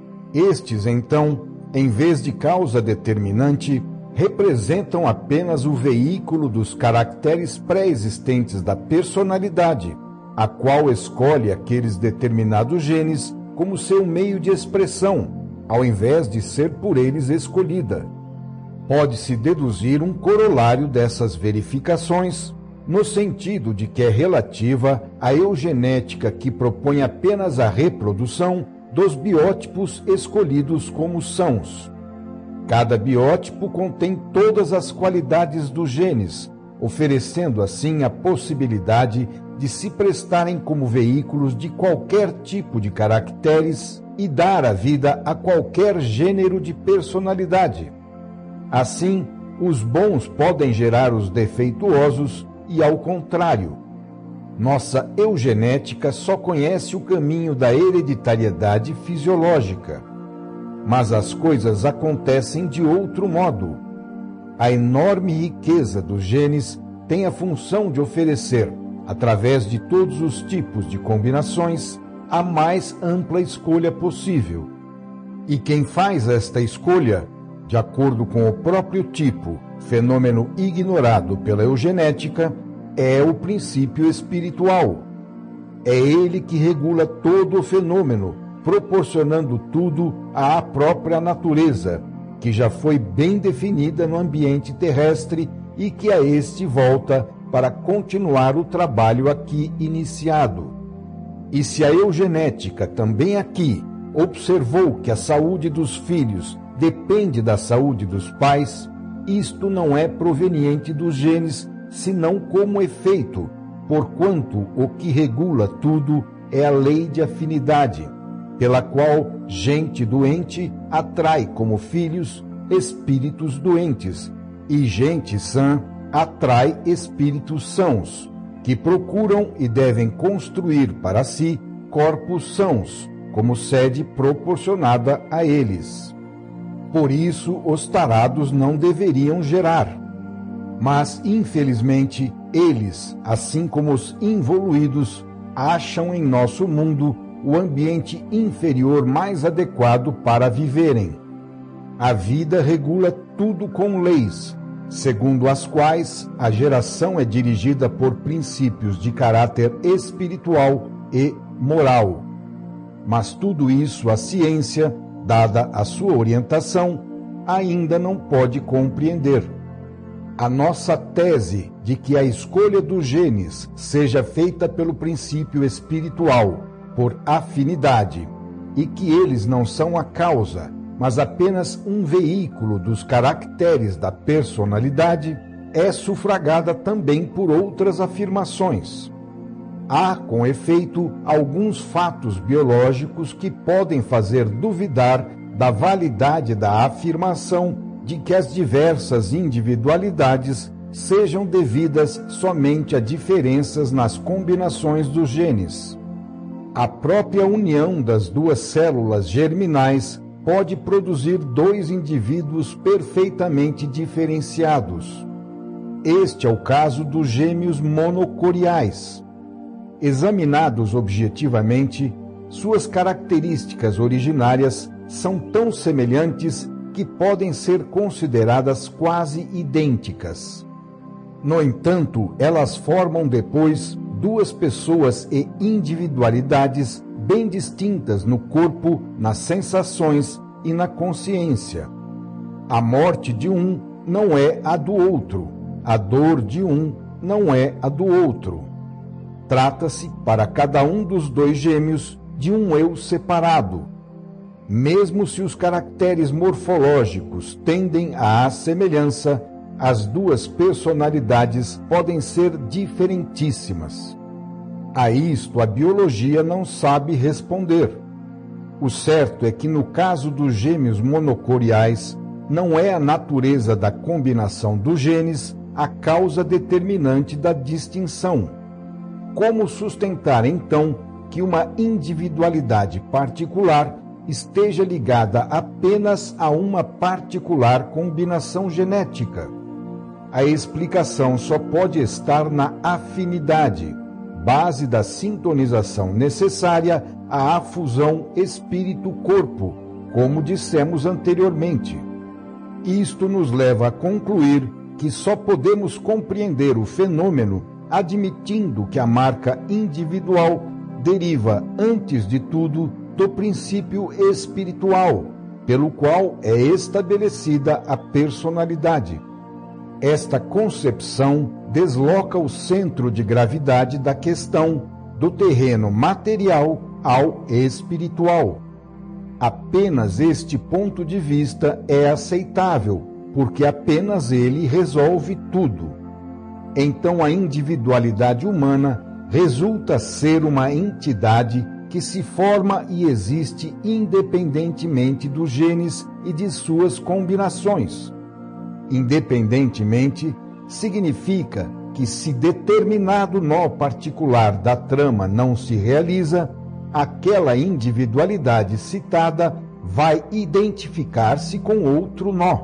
Estes, então, em vez de causa determinante, representam apenas o veículo dos caracteres pré-existentes da personalidade, a qual escolhe aqueles determinados genes como seu meio de expressão, ao invés de ser por eles escolhida. Pode-se deduzir um corolário dessas verificações, no sentido de que é relativa à eugenética que propõe apenas a reprodução dos biótipos escolhidos como sãos. Cada biótipo contém todas as qualidades dos genes, oferecendo assim a possibilidade de se prestarem como veículos de qualquer tipo de caracteres e dar a vida a qualquer gênero de personalidade. Assim, os bons podem gerar os defeituosos e ao contrário. Nossa eugenética só conhece o caminho da hereditariedade fisiológica. Mas as coisas acontecem de outro modo. A enorme riqueza dos genes tem a função de oferecer, através de todos os tipos de combinações, a mais ampla escolha possível. E quem faz esta escolha, de acordo com o próprio tipo, fenômeno ignorado pela eugenética, é o princípio espiritual. É ele que regula todo o fenômeno, proporcionando tudo à própria natureza, que já foi bem definida no ambiente terrestre e que a este volta para continuar o trabalho aqui iniciado. E se a eugenética também aqui observou que a saúde dos filhos depende da saúde dos pais, isto não é proveniente dos genes, senão como efeito, porquanto o que regula tudo é a lei de afinidade, pela qual gente doente atrai como filhos espíritos doentes, e gente sã atrai espíritos sãos, que procuram e devem construir para si corpos sãos, como sede proporcionada a eles. Por isso, os tarados não deveriam gerar. Mas, infelizmente, eles, assim como os involuídos, acham em nosso mundo o ambiente inferior mais adequado para viverem. A vida regula tudo com leis, segundo as quais a geração é dirigida por princípios de caráter espiritual e moral. Mas tudo isso a ciência, dada a sua orientação, ainda não pode compreender. A nossa tese de que a escolha dos genes seja feita pelo princípio espiritual, por afinidade, e que eles não são a causa, mas apenas um veículo dos caracteres da personalidade, é sufragada também por outras afirmações. Há, com efeito, alguns fatos biológicos que podem fazer duvidar da validade da afirmação de que as diversas individualidades sejam devidas somente a diferenças nas combinações dos genes. A própria união das duas células germinais pode produzir dois indivíduos perfeitamente diferenciados. Este é o caso dos gêmeos monocoriais. Examinados objetivamente, suas características originárias são tão semelhantes que podem ser consideradas quase idênticas. No entanto, elas formam depois duas pessoas e individualidades bem distintas no corpo, nas sensações e na consciência. A morte de um não é a do outro, a dor de um não é a do outro. Trata-se, para cada um dos dois gêmeos, de um eu separado. Mesmo se os caracteres morfológicos tendem à semelhança, as duas personalidades podem ser diferentíssimas. A isto a biologia não sabe responder. O certo é que no caso dos gêmeos monocoriais, não é a natureza da combinação dos genes a causa determinante da distinção. Como sustentar, então, que uma individualidade particular esteja ligada apenas a uma particular combinação genética? A explicação só pode estar na afinidade, base da sintonização necessária à fusão espírito-corpo, como dissemos anteriormente. Isto nos leva a concluir que só podemos compreender o fenômeno admitindo que a marca individual deriva, antes de tudo, do princípio espiritual, pelo qual é estabelecida a personalidade. Esta concepção desloca o centro de gravidade da questão do terreno material ao espiritual. Apenas este ponto de vista é aceitável, porque apenas ele resolve tudo. Então a individualidade humana resulta ser uma entidade que se forma e existe independentemente dos genes e de suas combinações. Independentemente significa que, se determinado nó particular da trama não se realiza, aquela individualidade citada vai identificar-se com outro nó.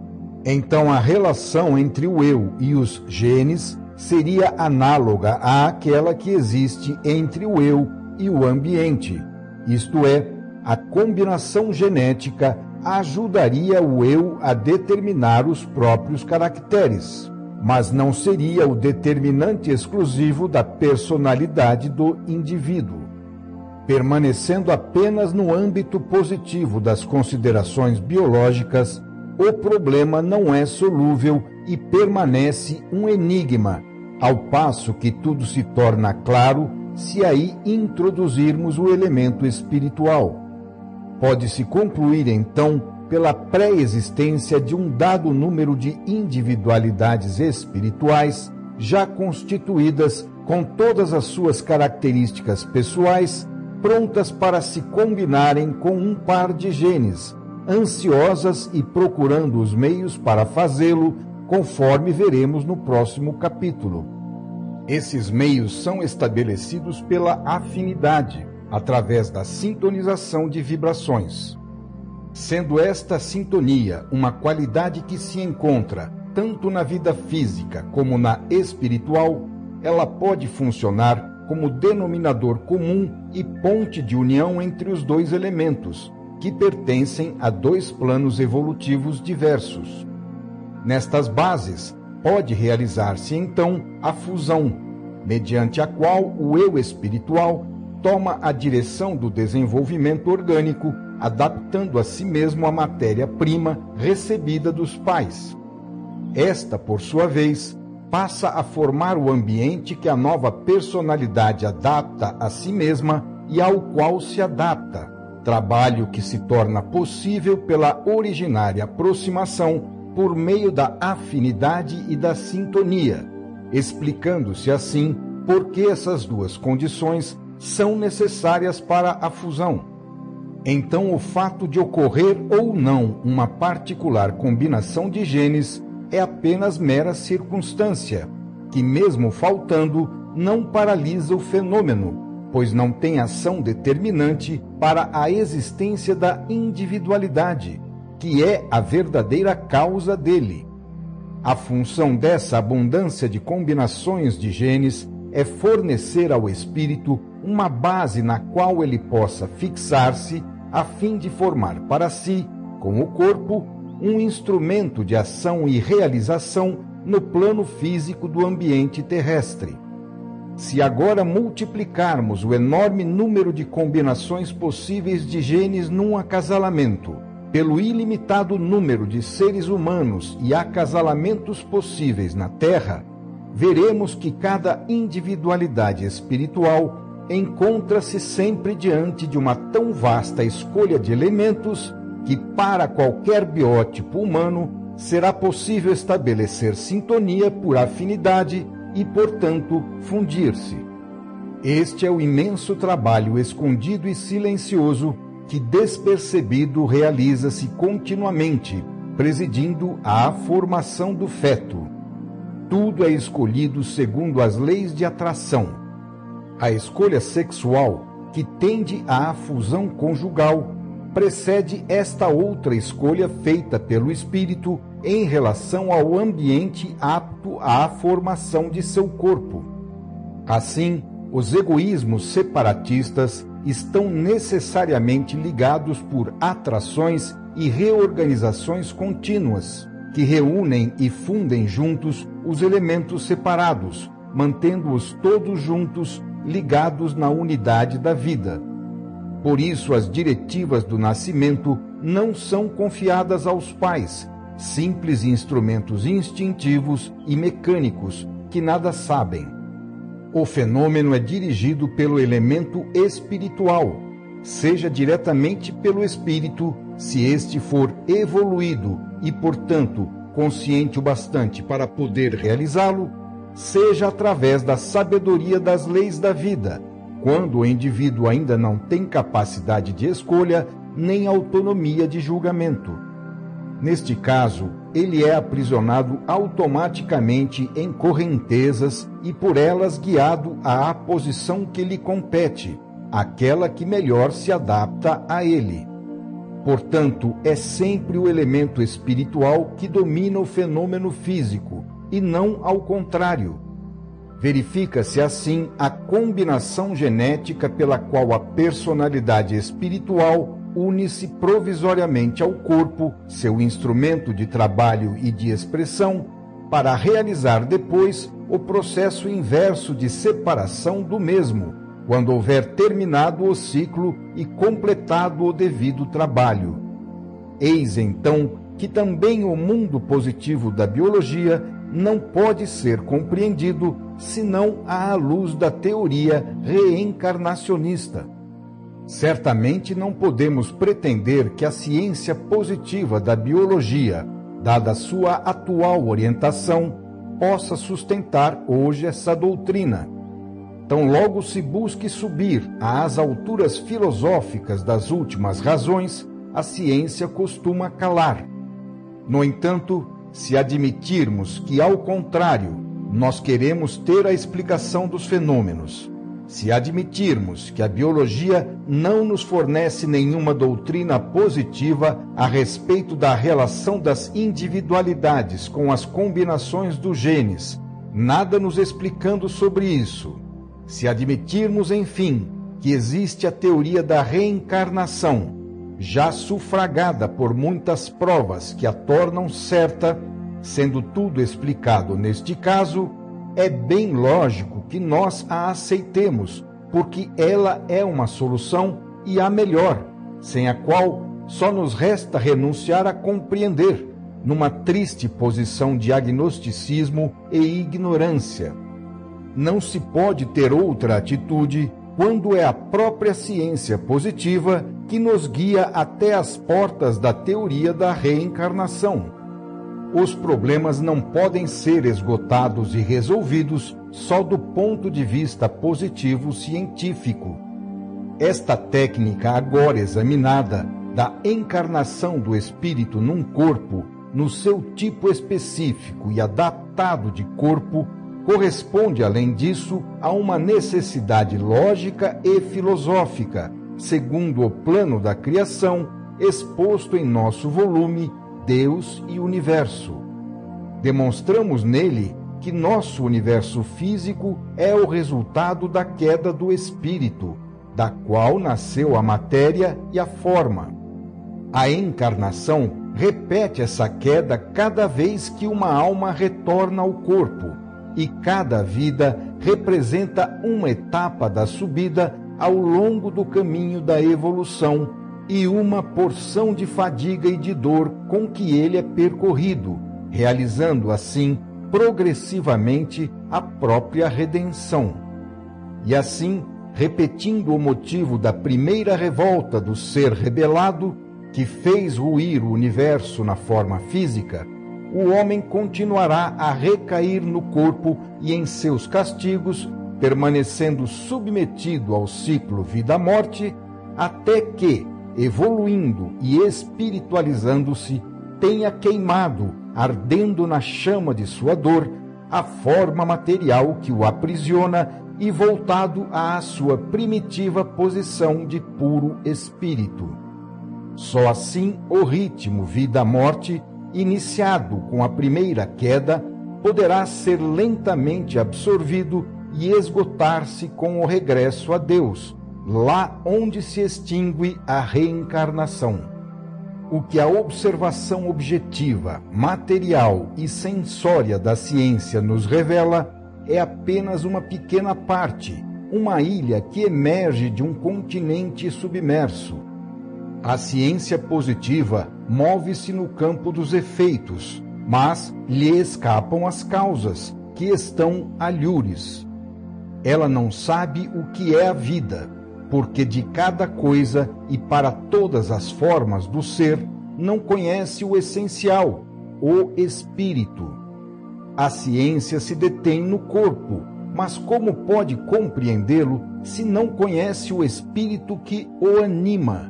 Então a relação entre o eu e os genes seria análoga àquela que existe entre o eu e o ambiente, isto é, a combinação genética ajudaria o eu a determinar os próprios caracteres, mas não seria o determinante exclusivo da personalidade do indivíduo. Permanecendo apenas no âmbito positivo das considerações biológicas, o problema não é solúvel e permanece um enigma, ao passo que tudo se torna claro se aí introduzirmos o elemento espiritual. Pode-se concluir, então, pela pré-existência de um dado número de individualidades espirituais já constituídas com todas as suas características pessoais, prontas para se combinarem com um par de genes, ansiosas e procurando os meios para fazê-lo, conforme veremos no próximo capítulo. Esses meios são estabelecidos pela afinidade, através da sintonização de vibrações. Sendo esta sintonia uma qualidade que se encontra tanto na vida física como na espiritual, ela pode funcionar como denominador comum e ponte de união entre os dois elementos, que pertencem a dois planos evolutivos diversos. Nestas bases, pode realizar-se então a fusão, mediante a qual o eu espiritual toma a direção do desenvolvimento orgânico, adaptando a si mesmo a matéria-prima recebida dos pais. Esta, por sua vez, passa a formar o ambiente que a nova personalidade adapta a si mesma e ao qual se adapta, trabalho que se torna possível pela originária aproximação por meio da afinidade e da sintonia, explicando-se assim por que essas duas condições são necessárias para a fusão. Então, o fato de ocorrer ou não uma particular combinação de genes é apenas mera circunstância, que mesmo faltando, não paralisa o fenômeno, pois não tem ação determinante para a existência da individualidade, que é a verdadeira causa dele. A função dessa abundância de combinações de genes é fornecer ao espírito uma base na qual ele possa fixar-se a fim de formar para si, com o corpo, um instrumento de ação e realização no plano físico do ambiente terrestre. Se agora multiplicarmos o enorme número de combinações possíveis de genes num acasalamento, pelo ilimitado número de seres humanos e acasalamentos possíveis na Terra, veremos que cada individualidade espiritual encontra-se sempre diante de uma tão vasta escolha de elementos que, para qualquer biótipo humano, será possível estabelecer sintonia por afinidade e, portanto, fundir-se. Este é o imenso trabalho escondido e silencioso que, despercebido, realiza-se continuamente, presidindo à formação do feto. Tudo é escolhido segundo as leis de atração. A escolha sexual, que tende à fusão conjugal, precede esta outra escolha feita pelo espírito em relação ao ambiente apto à formação de seu corpo. Assim, os egoísmos separatistas estão necessariamente ligados por atrações e reorganizações contínuas, que reúnem e fundem juntos os elementos separados, mantendo-os todos juntos, ligados na unidade da vida. Por isso, as diretivas do nascimento não são confiadas aos pais, simples instrumentos instintivos e mecânicos que nada sabem. O fenômeno é dirigido pelo elemento espiritual, seja diretamente pelo espírito, se este for evoluído e, portanto, consciente o bastante para poder realizá-lo, seja através da sabedoria das leis da vida, quando o indivíduo ainda não tem capacidade de escolha nem autonomia de julgamento. Neste caso, ele é aprisionado automaticamente em correntezas e por elas guiado à posição que lhe compete, aquela que melhor se adapta a ele. Portanto, é sempre o elemento espiritual que domina o fenômeno físico, e não ao contrário. Verifica-se assim a combinação genética pela qual a personalidade espiritual une-se provisoriamente ao corpo, seu instrumento de trabalho e de expressão, para realizar depois o processo inverso de separação do mesmo, quando houver terminado o ciclo e completado o devido trabalho. Eis então que também o mundo positivo da biologia não pode ser compreendido senão à luz da teoria reencarnacionista. Certamente não podemos pretender que a ciência positiva da biologia, dada sua atual orientação, possa sustentar hoje essa doutrina. Tão logo se busque subir às alturas filosóficas das últimas razões, a ciência costuma calar. No entanto, se admitirmos que, ao contrário, nós queremos ter a explicação dos fenômenos, se admitirmos que a biologia não nos fornece nenhuma doutrina positiva a respeito da relação das individualidades com as combinações dos genes, nada nos explicando sobre isso, se admitirmos, enfim, que existe a teoria da reencarnação, já sufragada por muitas provas que a tornam certa, sendo tudo explicado neste caso, é bem lógico que nós a aceitemos, porque ela é uma solução e a melhor, sem a qual só nos resta renunciar a compreender, numa triste posição de agnosticismo e ignorância. Não se pode ter outra atitude quando é a própria ciência positiva que nos guia até as portas da teoria da reencarnação. Os problemas não podem ser esgotados e resolvidos só do ponto de vista positivo científico. Esta técnica agora examinada da encarnação do espírito num corpo, no seu tipo específico e adaptado de corpo, corresponde, além disso, a uma necessidade lógica e filosófica, segundo o plano da criação exposto em nosso volume Deus e Universo. Demonstramos nele que nosso universo físico é o resultado da queda do espírito, da qual nasceu a matéria e a forma. A encarnação repete essa queda cada vez que uma alma retorna ao corpo, e cada vida representa uma etapa da subida ao longo do caminho da evolução e uma porção de fadiga e de dor com que ele é percorrido, realizando assim progressivamente a própria redenção. E assim, repetindo o motivo da primeira revolta do ser rebelado, que fez ruir o universo na forma física, o homem continuará a recair no corpo e em seus castigos, permanecendo submetido ao ciclo vida-morte, até que, evoluindo e espiritualizando-se, tenha queimado, ardendo na chama de sua dor, a forma material que o aprisiona e voltado à sua primitiva posição de puro espírito. Só assim o ritmo vida-morte, iniciado com a primeira queda, poderá ser lentamente absorvido e esgotar-se com o regresso a Deus, lá onde se extingue a reencarnação. O que a observação objetiva, material e sensória da ciência nos revela é apenas uma pequena parte, uma ilha que emerge de um continente submerso. A ciência positiva move-se no campo dos efeitos, mas lhe escapam as causas, que estão alhures. Ela não sabe o que é a vida, porque de cada coisa e para todas as formas do ser, não conhece o essencial, o espírito. A ciência se detém no corpo, mas como pode compreendê-lo se não conhece o espírito que o anima?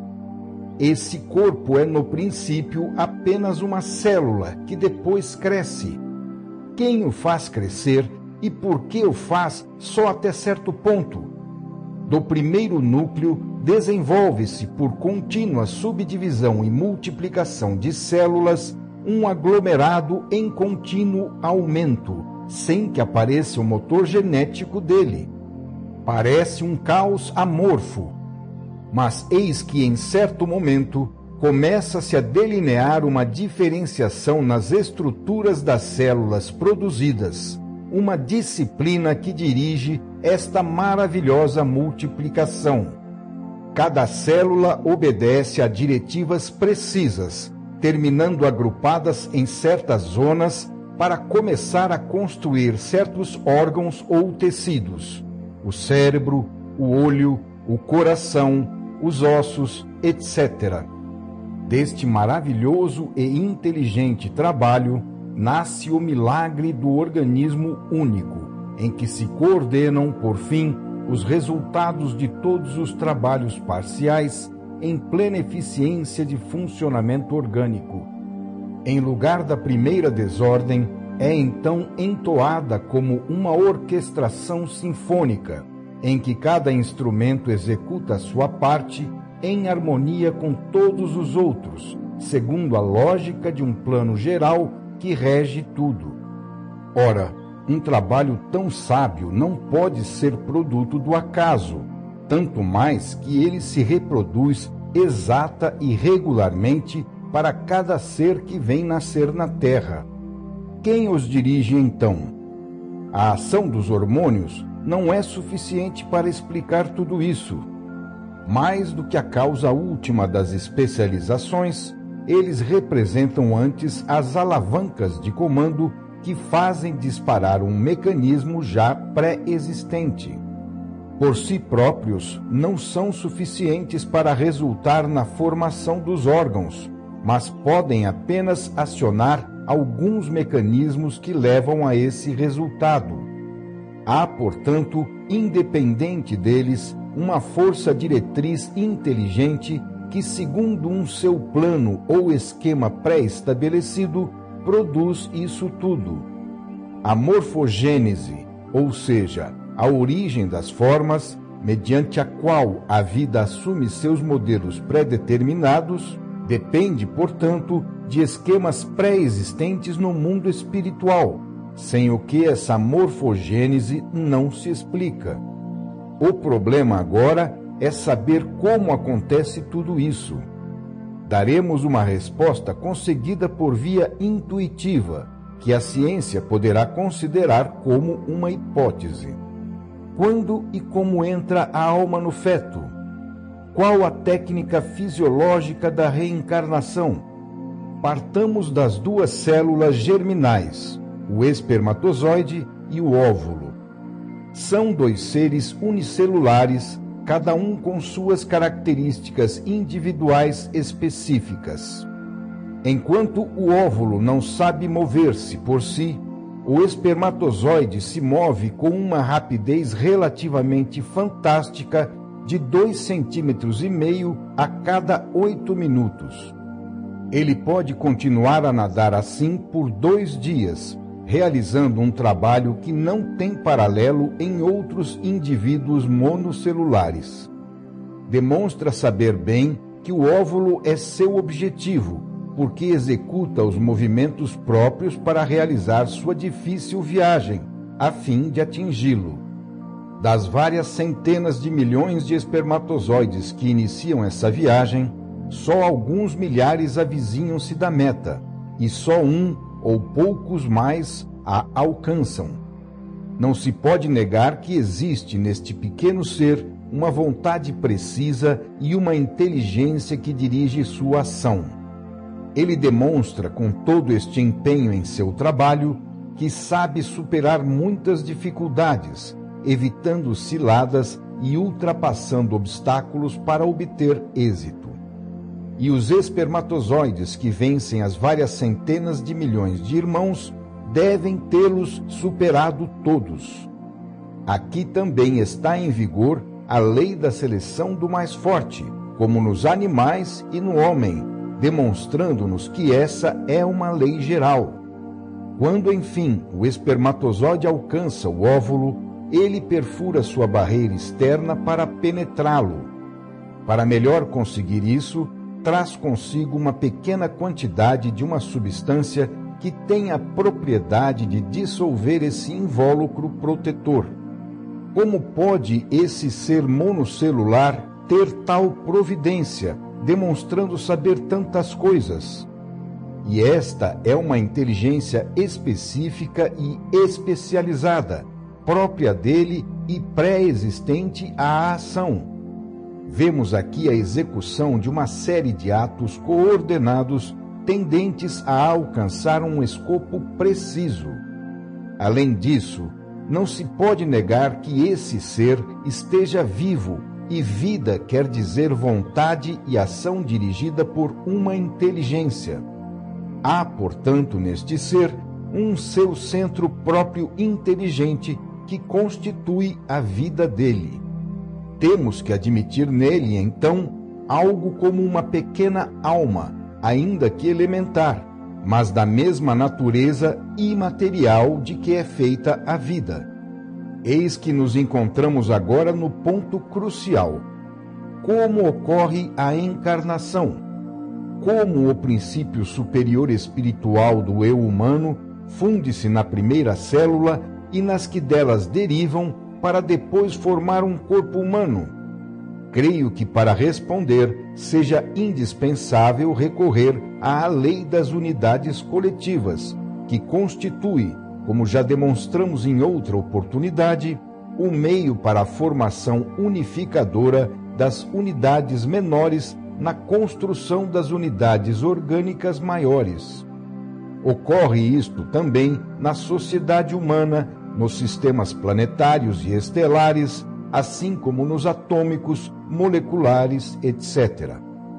Esse corpo é, no princípio, apenas uma célula que depois cresce. Quem o faz crescer e por que o faz só até certo ponto? Do primeiro núcleo, desenvolve-se por contínua subdivisão e multiplicação de células um aglomerado em contínuo aumento, sem que apareça o motor genético dele. Parece um caos amorfo, mas eis que em certo momento começa-se a delinear uma diferenciação nas estruturas das células produzidas, uma disciplina que dirige esta maravilhosa multiplicação. Cada célula obedece a diretivas precisas, terminando agrupadas em certas zonas para começar a construir certos órgãos ou tecidos: o cérebro, o olho, o coração, os ossos, etc. Deste maravilhoso e inteligente trabalho nasce o milagre do organismo único, em que se coordenam, por fim, os resultados de todos os trabalhos parciais em plena eficiência de funcionamento orgânico. Em lugar da primeira desordem, é então entoada como uma orquestração sinfônica, em que cada instrumento executa a sua parte em harmonia com todos os outros, segundo a lógica de um plano geral que rege tudo. Ora, um trabalho tão sábio não pode ser produto do acaso, tanto mais que ele se reproduz exata e regularmente para cada ser que vem nascer na Terra. Quem os dirige então? A ação dos hormônios não é suficiente para explicar tudo isso. Mais do que a causa última das especializações, eles representam antes as alavancas de comando que fazem disparar um mecanismo já pré-existente. Por si próprios, não são suficientes para resultar na formação dos órgãos, mas podem apenas acionar alguns mecanismos que levam a esse resultado. Há, portanto, independente deles, uma força diretriz inteligente que, segundo um seu plano ou esquema pré-estabelecido, produz isso tudo. A morfogênese, ou seja, a origem das formas, mediante a qual a vida assume seus modelos pré-determinados, depende, portanto, de esquemas pré-existentes no mundo espiritual, sem o que essa morfogênese não se explica. O problema agora é saber como acontece tudo isso. Daremos uma resposta conseguida por via intuitiva, que a ciência poderá considerar como uma hipótese. Quando e como entra a alma no feto? Qual a técnica fisiológica da reencarnação? Partamos das duas células germinais, o espermatozoide e o óvulo. São dois seres unicelulares, cada um com suas características individuais específicas. Enquanto o óvulo não sabe mover-se por si, o espermatozoide se move com uma rapidez relativamente fantástica de 2,5 centímetros a cada 8 minutos. Ele pode continuar a nadar assim por 2 dias, realizando um trabalho que não tem paralelo em outros indivíduos monocelulares. Demonstra saber bem que o óvulo é seu objetivo, porque executa os movimentos próprios para realizar sua difícil viagem, a fim de atingi-lo. Das várias centenas de milhões de espermatozoides que iniciam essa viagem, só alguns milhares avizinham-se da meta, e só um ou poucos mais a alcançam. Não se pode negar que existe neste pequeno ser uma vontade precisa e uma inteligência que dirige sua ação. Ele demonstra com todo este empenho em seu trabalho que sabe superar muitas dificuldades, evitando ciladas e ultrapassando obstáculos para obter êxito. E os espermatozoides que vencem as várias centenas de milhões de irmãos devem tê-los superado todos. Aqui também está em vigor a lei da seleção do mais forte, como nos animais e no homem, demonstrando-nos que essa é uma lei geral. Quando, enfim, o espermatozoide alcança o óvulo, ele perfura sua barreira externa para penetrá-lo. Para melhor conseguir isso, traz consigo uma pequena quantidade de uma substância que tem a propriedade de dissolver esse invólucro protetor. Como pode esse ser monocelular ter tal providência, demonstrando saber tantas coisas? E esta é uma inteligência específica e especializada, própria dele e pré-existente à ação. Vemos aqui a execução de uma série de atos coordenados tendentes a alcançar um escopo preciso. Além disso, não se pode negar que esse ser esteja vivo, e vida quer dizer vontade e ação dirigida por uma inteligência. Há, portanto, neste ser, um seu centro próprio inteligente que constitui a vida dele. Temos que admitir nele, então, algo como uma pequena alma, ainda que elementar, mas da mesma natureza imaterial de que é feita a vida. Eis que nos encontramos agora no ponto crucial. Como ocorre a encarnação? Como o princípio superior espiritual do eu humano funde-se na primeira célula e nas que delas derivam para depois formar um corpo humano? Creio que para responder seja indispensável recorrer à lei das unidades coletivas, que constitui, como já demonstramos em outra oportunidade, o meio para a formação unificadora das unidades menores na construção das unidades orgânicas maiores. Ocorre isto também na sociedade humana, nos sistemas planetários e estelares, assim como nos atômicos, moleculares, etc.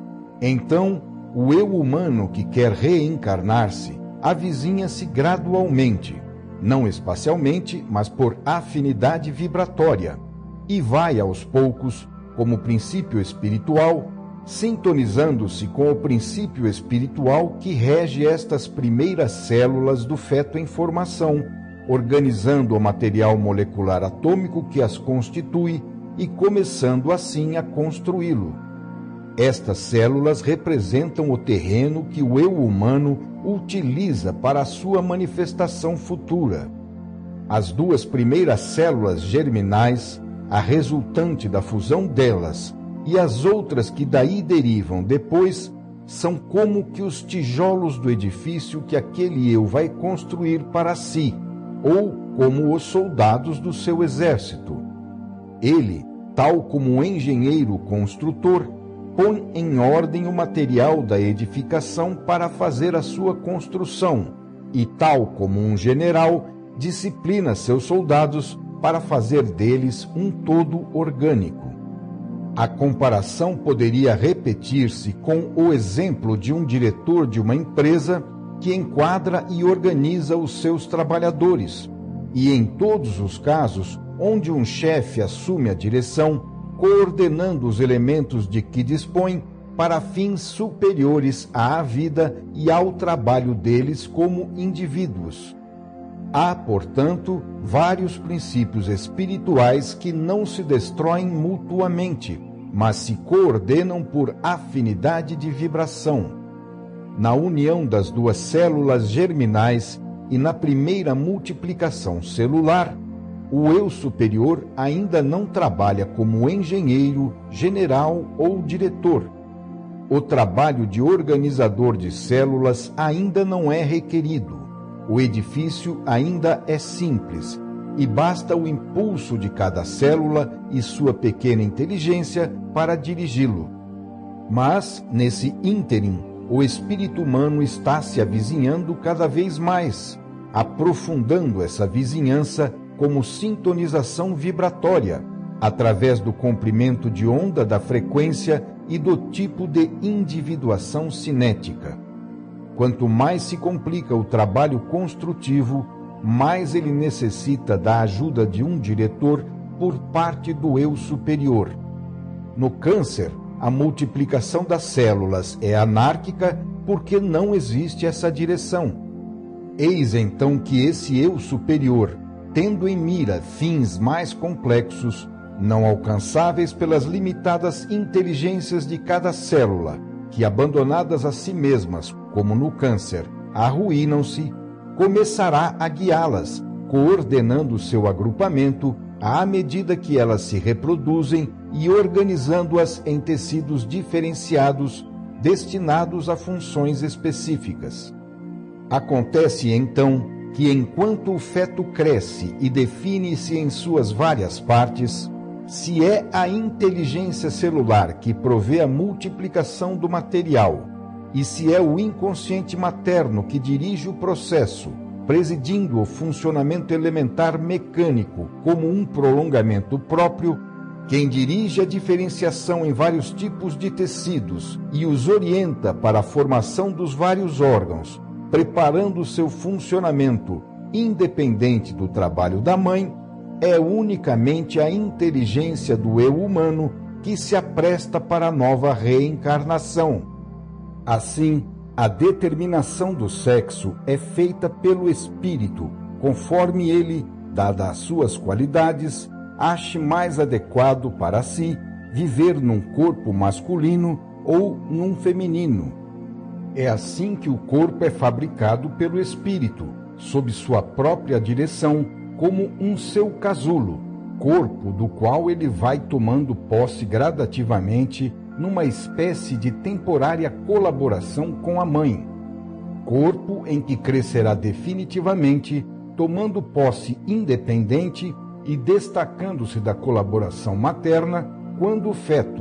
Então, o eu humano que quer reencarnar-se avizinha-se gradualmente, não espacialmente, mas por afinidade vibratória, e vai aos poucos, como princípio espiritual, sintonizando-se com o princípio espiritual que rege estas primeiras células do feto em formação, organizando o material molecular atômico que as constitui e começando assim a construí-lo. Estas células representam o terreno que o eu humano utiliza para a sua manifestação futura. As duas primeiras células germinais, a resultante da fusão delas, e as outras que daí derivam depois, são como que os tijolos do edifício que aquele eu vai construir para si, ou como os soldados do seu exército. Ele, tal como um engenheiro construtor, põe em ordem o material da edificação para fazer a sua construção, e tal como um general, disciplina seus soldados para fazer deles um todo orgânico. A comparação poderia repetir-se com o exemplo de um diretor de uma empresa que enquadra e organiza os seus trabalhadores, e em todos os casos onde um chefe assume a direção, coordenando os elementos de que dispõe para fins superiores à vida e ao trabalho deles como indivíduos. Há, portanto, vários princípios espirituais que não se destroem mutuamente, mas se coordenam por afinidade de vibração. Na união das duas células germinais e na primeira multiplicação celular, o eu superior ainda não trabalha como engenheiro, general ou diretor. O trabalho de organizador de células ainda não é requerido. O edifício ainda é simples, e basta o impulso de cada célula e sua pequena inteligência para dirigi-lo. Mas, nesse ínterim, o espírito humano está se avizinhando cada vez mais, aprofundando essa vizinhança como sintonização vibratória, através do comprimento de onda da frequência e do tipo de individuação cinética. Quanto mais se complica o trabalho construtivo, mais ele necessita da ajuda de um diretor por parte do eu superior. No câncer, a multiplicação das células é anárquica porque não existe essa direção. Eis então que esse eu superior, tendo em mira fins mais complexos, não alcançáveis pelas limitadas inteligências de cada célula, que abandonadas a si mesmas, como no câncer, arruinam-se, começará a guiá-las, coordenando seu agrupamento à medida que elas se reproduzem e organizando-as em tecidos diferenciados, destinados a funções específicas. Acontece então que, enquanto o feto cresce e define-se em suas várias partes, se é a inteligência celular que provê a multiplicação do material, e se é o inconsciente materno que dirige o processo, presidindo o funcionamento elementar mecânico como um prolongamento próprio, quem dirige a diferenciação em vários tipos de tecidos e os orienta para a formação dos vários órgãos, preparando seu funcionamento independente do trabalho da mãe, é unicamente a inteligência do eu humano que se apresta para a nova reencarnação. Assim, a determinação do sexo é feita pelo espírito, conforme ele, dadas as suas qualidades, ache mais adequado para si viver num corpo masculino ou num feminino. É assim que o corpo é fabricado pelo espírito, sob sua própria direção, como um seu casulo, corpo do qual ele vai tomando posse gradativamente numa espécie de temporária colaboração com a mãe. Corpo em que crescerá definitivamente, tomando posse independente e destacando-se da colaboração materna quando o feto,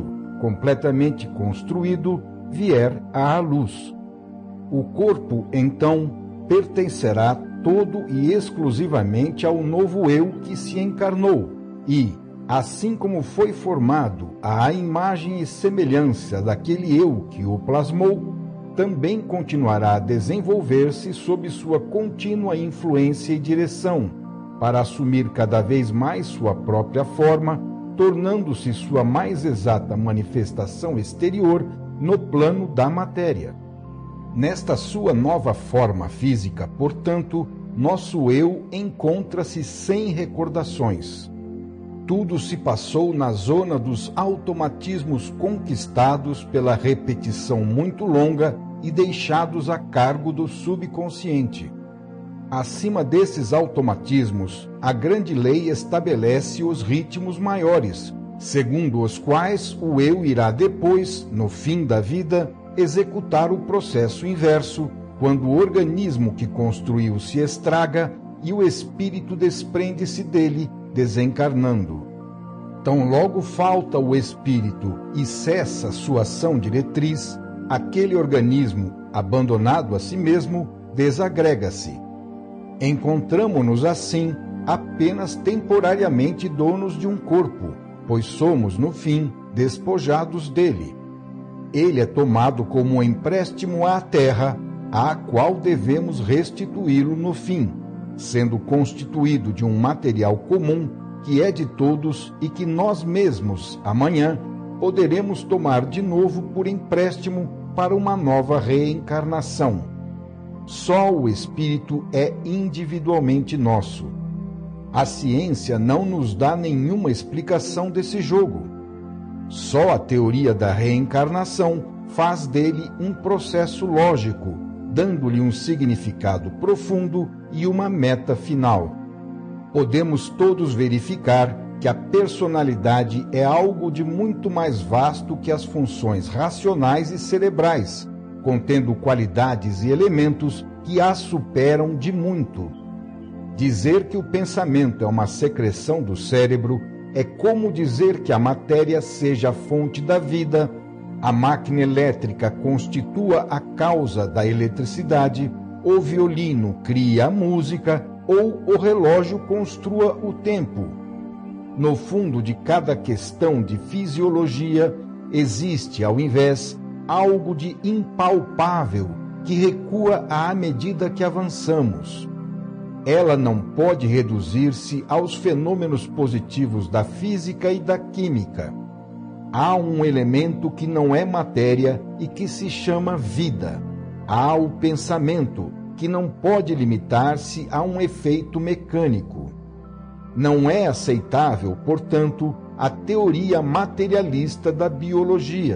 completamente construído, vier à luz. O corpo, então, pertencerá todo e exclusivamente ao novo eu que se encarnou e, assim como foi formado à imagem e semelhança daquele eu que o plasmou, também continuará a desenvolver-se sob sua contínua influência e direção, para assumir cada vez mais sua própria forma, tornando-se sua mais exata manifestação exterior no plano da matéria. Nesta sua nova forma física, portanto, nosso eu encontra-se sem recordações. Tudo se passou na zona dos automatismos conquistados pela repetição muito longa e deixados a cargo do subconsciente. Acima desses automatismos, a grande lei estabelece os ritmos maiores, segundo os quais o eu irá depois, no fim da vida, executar o processo inverso, quando o organismo que construiu se estraga e o espírito desprende-se dele, desencarnando. Tão logo falta o espírito e cessa sua ação diretriz, aquele organismo, abandonado a si mesmo, desagrega-se. Encontramo-nos assim apenas temporariamente donos de um corpo, pois somos, no fim, despojados dele. Ele é tomado como um empréstimo à terra, à qual devemos restituí-lo no fim, sendo constituído de um material comum que é de todos e que nós mesmos, amanhã, poderemos tomar de novo por empréstimo para uma nova reencarnação. Só o espírito é individualmente nosso. A ciência não nos dá nenhuma explicação desse jogo. Só a teoria da reencarnação faz dele um processo lógico, dando-lhe um significado profundo e uma meta final. Podemos todos verificar que a personalidade é algo de muito mais vasto que as funções racionais e cerebrais, contendo qualidades e elementos que a superam de muito. Dizer que o pensamento é uma secreção do cérebro é como dizer que a matéria seja a fonte da vida, a máquina elétrica constitua a causa da eletricidade, o violino cria a música ou o relógio construa o tempo. No fundo de cada questão de fisiologia existe, ao invés, algo de impalpável que recua à medida que avançamos. Ela não pode reduzir-se aos fenômenos positivos da física e da química. Há um elemento que não é matéria e que se chama vida. Há o pensamento, que não pode limitar-se a um efeito mecânico. Não é aceitável, portanto, a teoria materialista da biologia.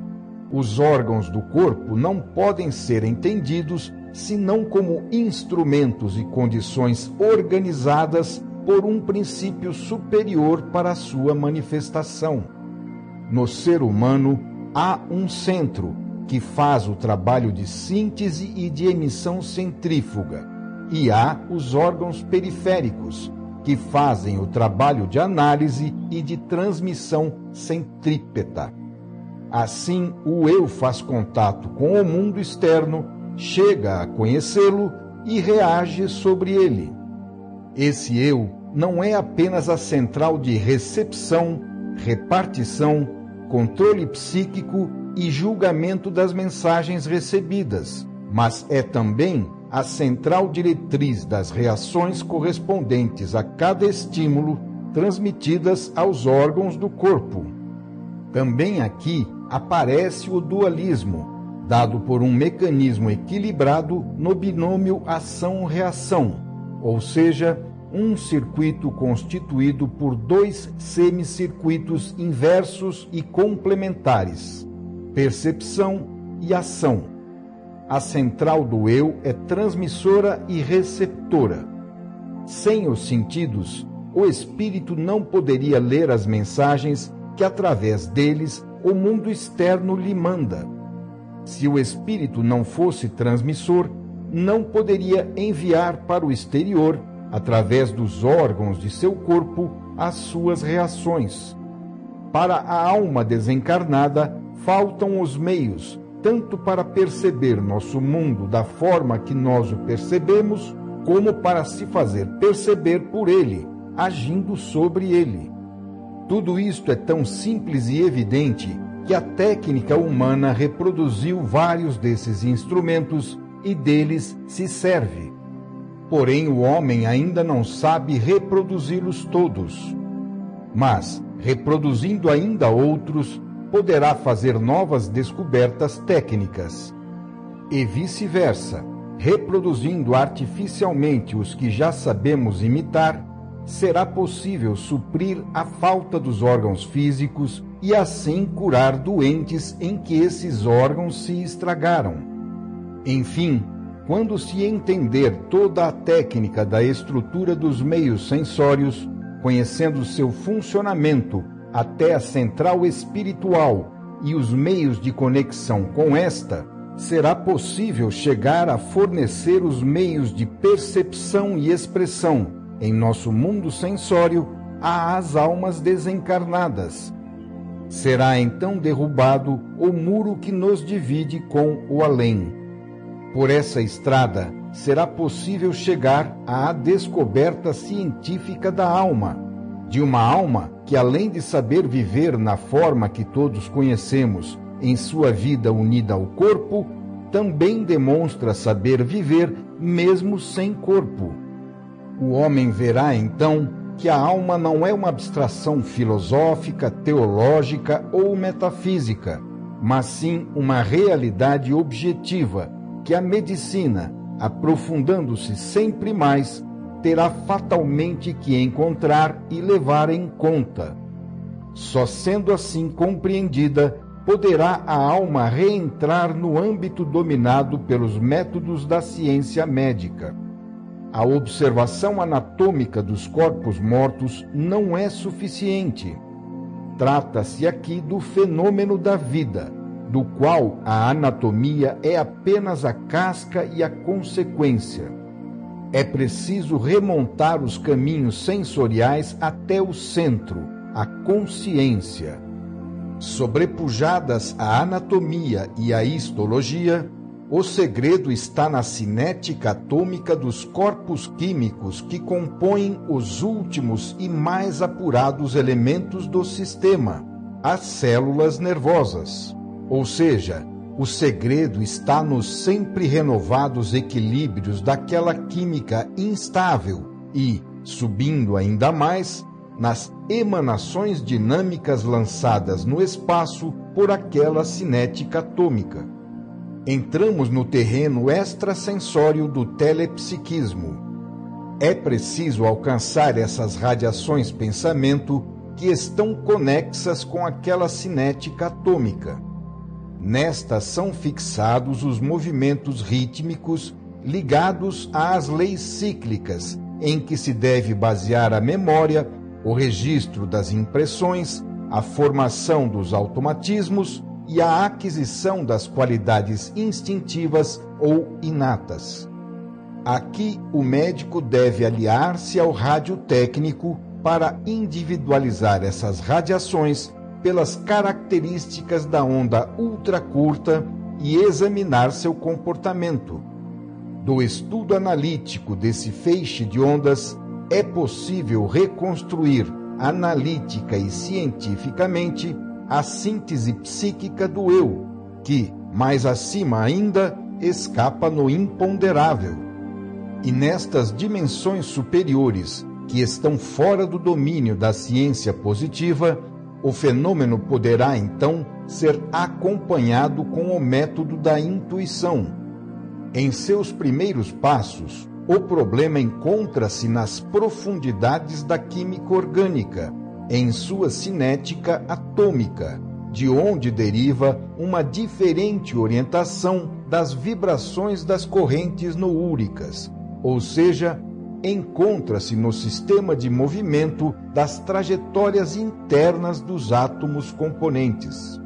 Os órgãos do corpo não podem ser entendidos senão como instrumentos e condições organizadas por um princípio superior para a sua manifestação. No ser humano, há um centro que faz o trabalho de síntese e de emissão centrífuga, e há os órgãos periféricos, que fazem o trabalho de análise e de transmissão centrípeta. Assim, o eu faz contato com o mundo externo, chega a conhecê-lo e reage sobre ele. Esse eu não é apenas a central de recepção, repartição, controle psíquico e julgamento das mensagens recebidas, mas é também a central diretriz das reações correspondentes a cada estímulo transmitidas aos órgãos do corpo. Também aqui aparece o dualismo, dado por um mecanismo equilibrado no binômio ação-reação, ou seja, um circuito constituído por dois semicircuitos inversos e complementares, percepção e ação. A central do eu é transmissora e receptora. Sem os sentidos, o espírito não poderia ler as mensagens que, através deles, o mundo externo lhe manda. Se o espírito não fosse transmissor, não poderia enviar para o exterior, através dos órgãos de seu corpo, as suas reações. para a alma desencarnada faltam os meios, tanto para perceber nosso mundo da forma que nós o percebemos, como para se fazer perceber por ele, agindo sobre ele. Tudo isto é tão simples e evidente que a técnica humana reproduziu vários desses instrumentos e deles se serve. Porém, o homem ainda não sabe reproduzi-los todos. Mas, reproduzindo ainda outros, poderá fazer novas descobertas técnicas. E vice-versa, reproduzindo artificialmente os que já sabemos imitar, será possível suprir a falta dos órgãos físicos e assim curar doentes em que esses órgãos se estragaram. Enfim, quando se entender toda a técnica da estrutura dos meios sensórios, conhecendo seu funcionamento até a central espiritual e os meios de conexão com esta, será possível chegar a fornecer os meios de percepção e expressão em nosso mundo sensório às almas desencarnadas. Será então derrubado o muro que nos divide com o além. Por essa estrada será possível chegar à descoberta científica da alma, de uma alma que, além de saber viver na forma que todos conhecemos em sua vida unida ao corpo, também demonstra saber viver mesmo sem corpo. O homem verá então que a alma não é uma abstração filosófica, teológica ou metafísica, mas sim uma realidade objetiva que a medicina, aprofundando-se sempre mais, terá fatalmente que encontrar e levar em conta. Só sendo assim compreendida, poderá a alma reentrar no âmbito dominado pelos métodos da ciência médica. A observação anatômica dos corpos mortos não é suficiente. Trata-se aqui do fenômeno da vida, do qual a anatomia é apenas a casca e a consequência. É preciso remontar os caminhos sensoriais até o centro, a consciência. Sobrepujadas a anatomia e a histologia, o segredo está na cinética atômica dos corpos químicos que compõem os últimos e mais apurados elementos do sistema, as células nervosas. Ou seja, o segredo está nos sempre renovados equilíbrios daquela química instável e, subindo ainda mais, nas emanações dinâmicas lançadas no espaço por aquela cinética atômica. Entramos no terreno extrasensório do telepsiquismo. É preciso alcançar essas radiações pensamento que estão conexas com aquela cinética atômica. Nestas são fixados os movimentos rítmicos ligados às leis cíclicas, em que se deve basear a memória, o registro das impressões, a formação dos automatismos e a aquisição das qualidades instintivas ou inatas. Aqui, o médico deve aliar-se ao radiotécnico para individualizar essas radiações pelas características da onda ultracurta e examinar seu comportamento. Do estudo analítico desse feixe de ondas, é possível reconstruir analítica e cientificamente a síntese psíquica do eu, que, mais acima ainda, escapa no imponderável. E nestas dimensões superiores, que estão fora do domínio da ciência positiva, o fenômeno poderá, então, ser acompanhado com o método da intuição. Em seus primeiros passos, o problema encontra-se nas profundidades da química orgânica, em sua cinética atômica, de onde deriva uma diferente orientação das vibrações das correntes noúricas, ou seja, encontra-se no sistema de movimento das trajetórias internas dos átomos componentes.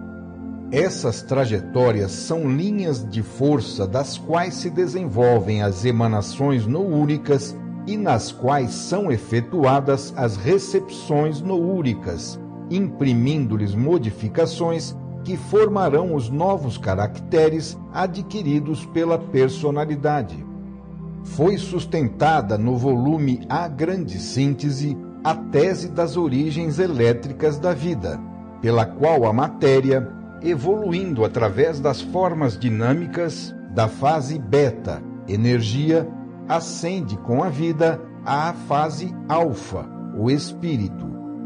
Essas trajetórias são linhas de força das quais se desenvolvem as emanações noúricas e nas quais são efetuadas as recepções noúricas, imprimindo-lhes modificações que formarão os novos caracteres adquiridos pela personalidade. Foi sustentada no volume A Grande Síntese a tese das origens elétricas da vida, pela qual a matéria, evoluindo através das formas dinâmicas da fase beta, energia, ascende com a vida à fase alfa, o espírito.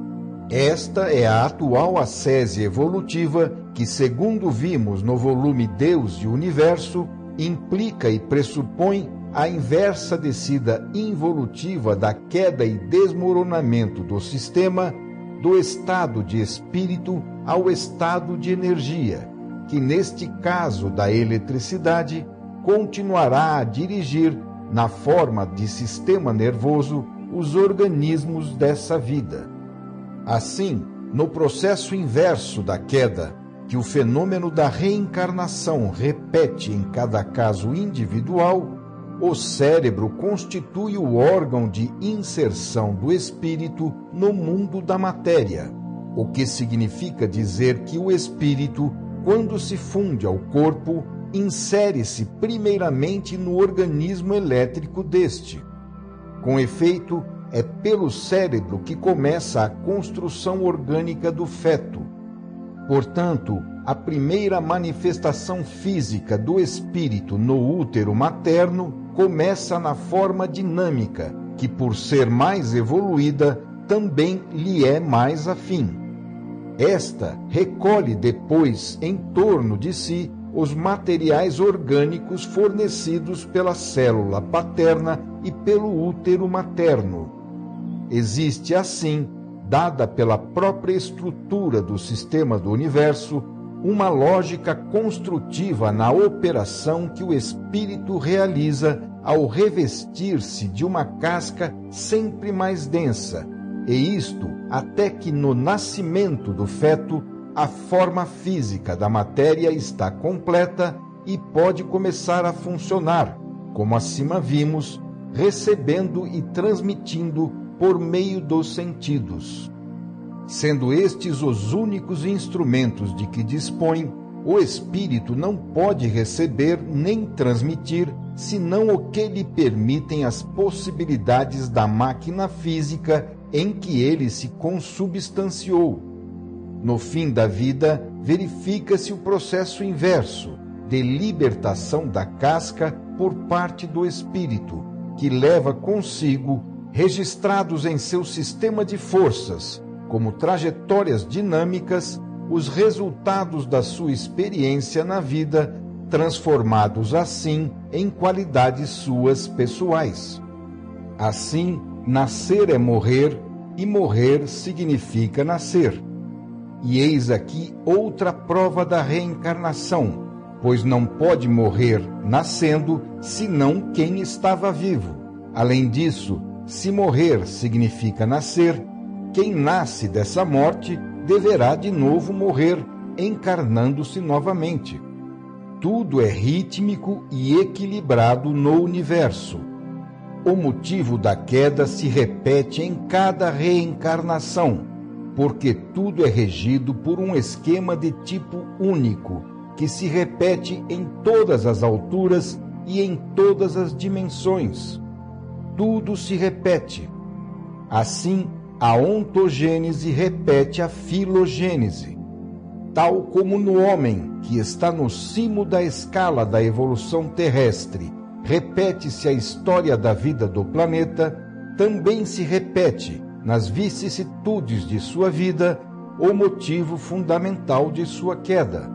Esta é a atual ascese evolutiva que, segundo vimos no volume Deus e Universo, implica e pressupõe a inversa descida involutiva da queda e desmoronamento do sistema do estado de espírito ao estado de energia, que neste caso da eletricidade continuará a dirigir, na forma de sistema nervoso, os organismos dessa vida. Assim, no processo inverso da queda, que o fenômeno da reencarnação repete em cada caso individual, o cérebro constitui o órgão de inserção do espírito no mundo da matéria, o que significa dizer que o espírito, quando se funde ao corpo, insere-se primeiramente no organismo elétrico deste. Com efeito, é pelo cérebro que começa a construção orgânica do feto. Portanto, a primeira manifestação física do espírito no útero materno começa na forma dinâmica, que, por ser mais evoluída, também lhe é mais afim. Esta recolhe depois em torno de si os materiais orgânicos fornecidos pela célula paterna e pelo útero materno. Existe, assim, dada pela própria estrutura do sistema do universo, uma lógica construtiva na operação que o espírito realiza ao revestir-se de uma casca sempre mais densa, e isto até que no nascimento do feto a forma física da matéria está completa e pode começar a funcionar, como acima vimos, recebendo e transmitindo por meio dos sentidos. Sendo estes os únicos instrumentos de que dispõe, o espírito não pode receber nem transmitir senão o que lhe permitem as possibilidades da máquina física em que ele se consubstanciou. No fim da vida, verifica-se o processo inverso, de libertação da casca por parte do espírito, que leva consigo, registrados em seu sistema de forças, como trajetórias dinâmicas, os resultados da sua experiência na vida, transformados assim em qualidades suas pessoais. Assim, nascer é morrer, e morrer significa nascer. E eis aqui outra prova da reencarnação, pois não pode morrer nascendo, senão quem estava vivo. Além disso, se morrer significa nascer, quem nasce dessa morte deverá de novo morrer, encarnando-se novamente. Tudo é rítmico e equilibrado no universo. O motivo da queda se repete em cada reencarnação, porque tudo é regido por um esquema de tipo único, que se repete em todas as alturas e em todas as dimensões. Tudo se repete. Assim, a ontogênese repete a filogênese. Tal como no homem, que está no cimo da escala da evolução terrestre, repete-se a história da vida do planeta, também se repete, nas vicissitudes de sua vida, o motivo fundamental de sua queda.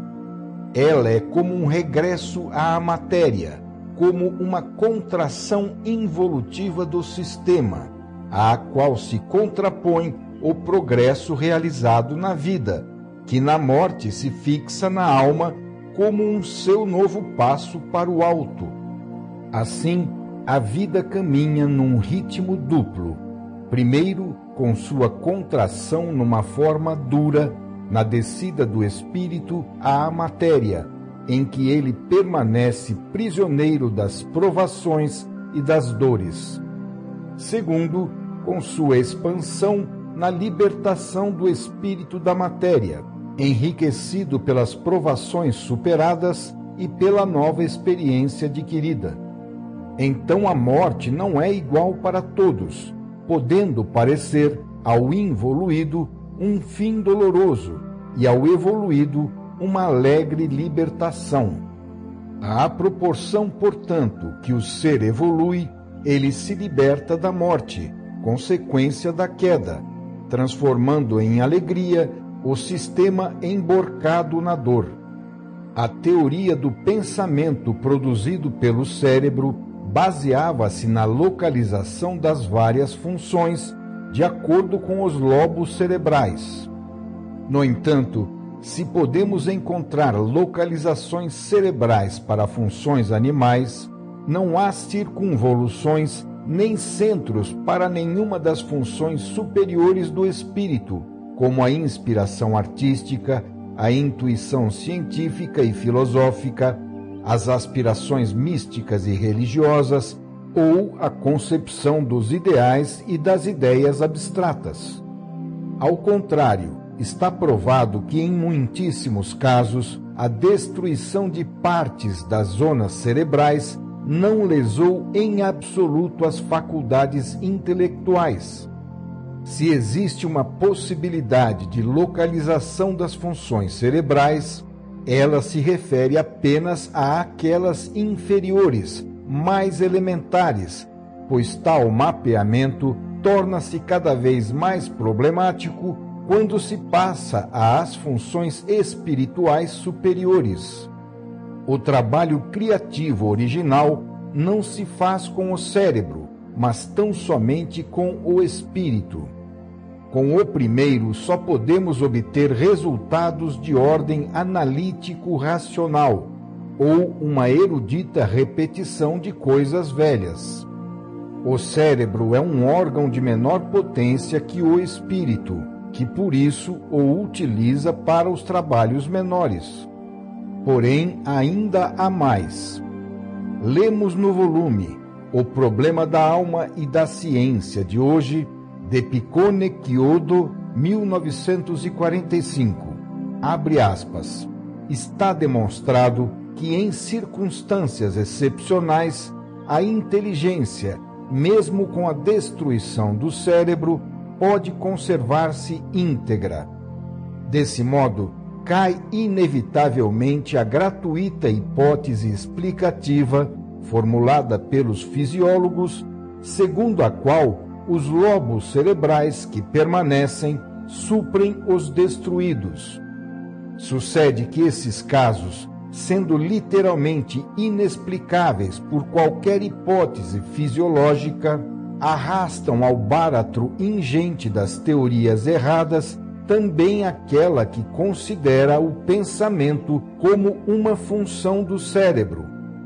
Ela é como um regresso à matéria, como uma contração involutiva do sistema, à qual se contrapõe o progresso realizado na vida, que na morte se fixa na alma como um seu novo passo para o alto. Assim, a vida caminha num ritmo duplo. Primeiro, com sua contração numa forma dura, na descida do espírito à matéria, em que ele permanece prisioneiro das provações e das dores. Segundo, com sua expansão na libertação do espírito da matéria, enriquecido pelas provações superadas e pela nova experiência adquirida. Então a morte não é igual para todos, podendo parecer ao involuído um fim doloroso e ao evoluído uma alegre libertação. À proporção, portanto, que o ser evolui, ele se liberta da morte, consequência da queda, transformando em alegria o sistema emborcado na dor. A teoria do pensamento produzido pelo cérebro baseava-se na localização das várias funções de acordo com os lobos cerebrais. No entanto, se podemos encontrar localizações cerebrais para funções animais, não há circunvoluções nem centros para nenhuma das funções superiores do espírito, como a inspiração artística, a intuição científica e filosófica, as aspirações místicas e religiosas ou a concepção dos ideais e das ideias abstratas. Ao contrário, está provado que em muitíssimos casos a destruição de partes das zonas cerebrais não lesou em absoluto as faculdades intelectuais. Se existe uma possibilidade de localização das funções cerebrais, ela se refere apenas àquelas inferiores, mais elementares, pois tal mapeamento torna-se cada vez mais problemático quando se passa às funções espirituais superiores. O trabalho criativo original não se faz com o cérebro, mas tão somente com o espírito. Com o primeiro, só podemos obter resultados de ordem analítico-racional, ou uma erudita repetição de coisas velhas. O cérebro é um órgão de menor potência que o espírito, que por isso o utiliza para os trabalhos menores. Porém, ainda há mais. Lemos no volume O Problema da Alma e da Ciência de hoje, de Piccone Chiodo, 1945. Abre aspas. Está demonstrado que em circunstâncias excepcionais, a inteligência, mesmo com a destruição do cérebro, pode conservar-se íntegra. Desse modo, cai inevitavelmente a gratuita hipótese explicativa formulada pelos fisiólogos, segundo a qual os lobos cerebrais que permanecem suprem os destruídos. Sucede que esses casos, sendo literalmente inexplicáveis por qualquer hipótese fisiológica, arrastam ao báratro ingente das teorias erradas também aquela que considera o pensamento como uma função do cérebro.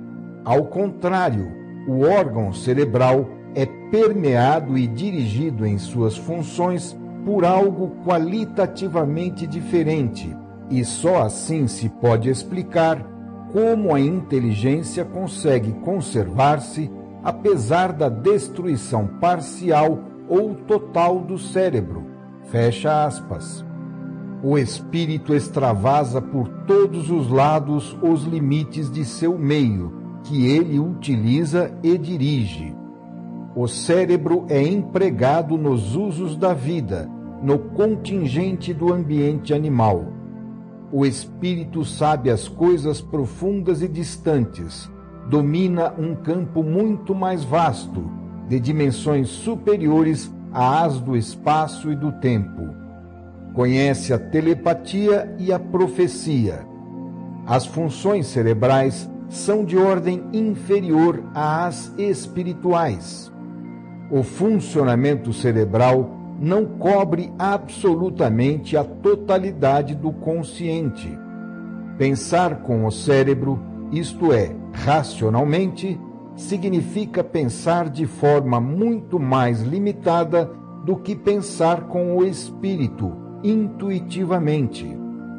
Ao contrário, o órgão cerebral é permeado e dirigido em suas funções por algo qualitativamente diferente, e só assim se pode explicar como a inteligência consegue conservar-se apesar da destruição parcial ou total do cérebro. Fecha aspas. O espírito extravasa por todos os lados os limites de seu meio, que ele utiliza e dirige. O cérebro é empregado nos usos da vida, no contingente do ambiente animal. O espírito sabe as coisas profundas e distantes, domina um campo muito mais vasto, de dimensões superiores às do espaço e do tempo. Conhece a telepatia e a profecia. As funções cerebrais são de ordem inferior às espirituais. O funcionamento cerebral não cobre absolutamente a totalidade do consciente. Pensar com o cérebro, isto é, racionalmente, significa pensar de forma muito mais limitada do que pensar com o espírito, intuitivamente.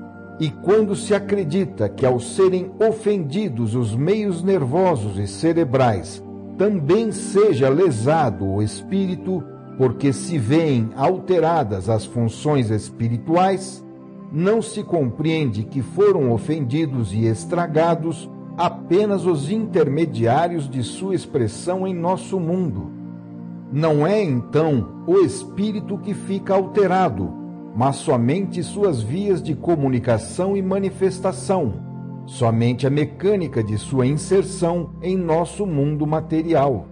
E quando se acredita que, ao serem ofendidos os meios nervosos e cerebrais, também seja lesado o espírito, porque se veem alteradas as funções espirituais, não se compreende que foram ofendidos e estragados apenas os intermediários de sua expressão em nosso mundo. Não é, então, o espírito que fica alterado, mas somente suas vias de comunicação e manifestação, somente a mecânica de sua inserção em nosso mundo material.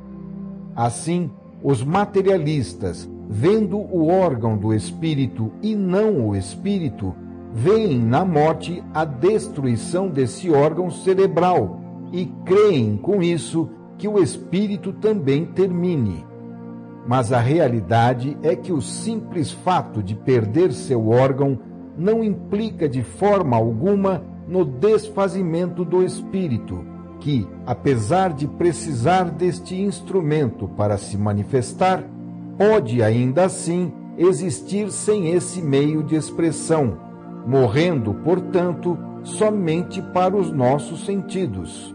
Assim, os materialistas, vendo o órgão do espírito e não o espírito, veem na morte a destruição desse órgão cerebral e creem com isso que o espírito também termine. Mas a realidade é que o simples fato de perder seu órgão não implica de forma alguma no desfazimento do espírito, que, apesar de precisar deste instrumento para se manifestar, pode ainda assim existir sem esse meio de expressão, morrendo, portanto, somente para os nossos sentidos.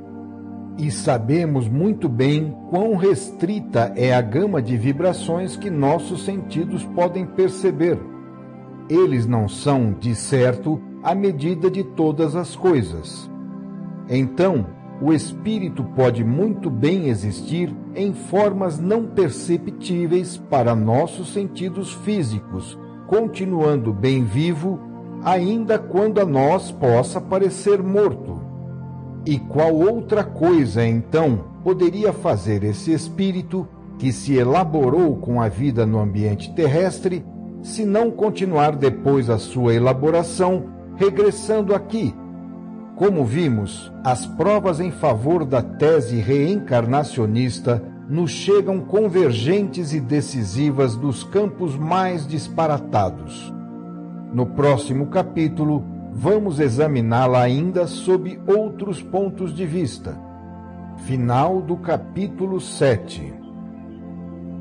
E sabemos muito bem quão restrita é a gama de vibrações que nossos sentidos podem perceber. Eles não são, de certo, a medida de todas as coisas. Então, o espírito pode muito bem existir em formas não perceptíveis para nossos sentidos físicos, continuando bem vivo, ainda quando a nós possa parecer morto. E qual outra coisa, então, poderia fazer esse espírito, que se elaborou com a vida no ambiente terrestre, se não continuar depois a sua elaboração, regressando aqui? Como vimos, as provas em favor da tese reencarnacionista nos chegam convergentes e decisivas dos campos mais disparatados. No próximo capítulo, vamos examiná-la ainda sob outros pontos de vista. Final do capítulo 7.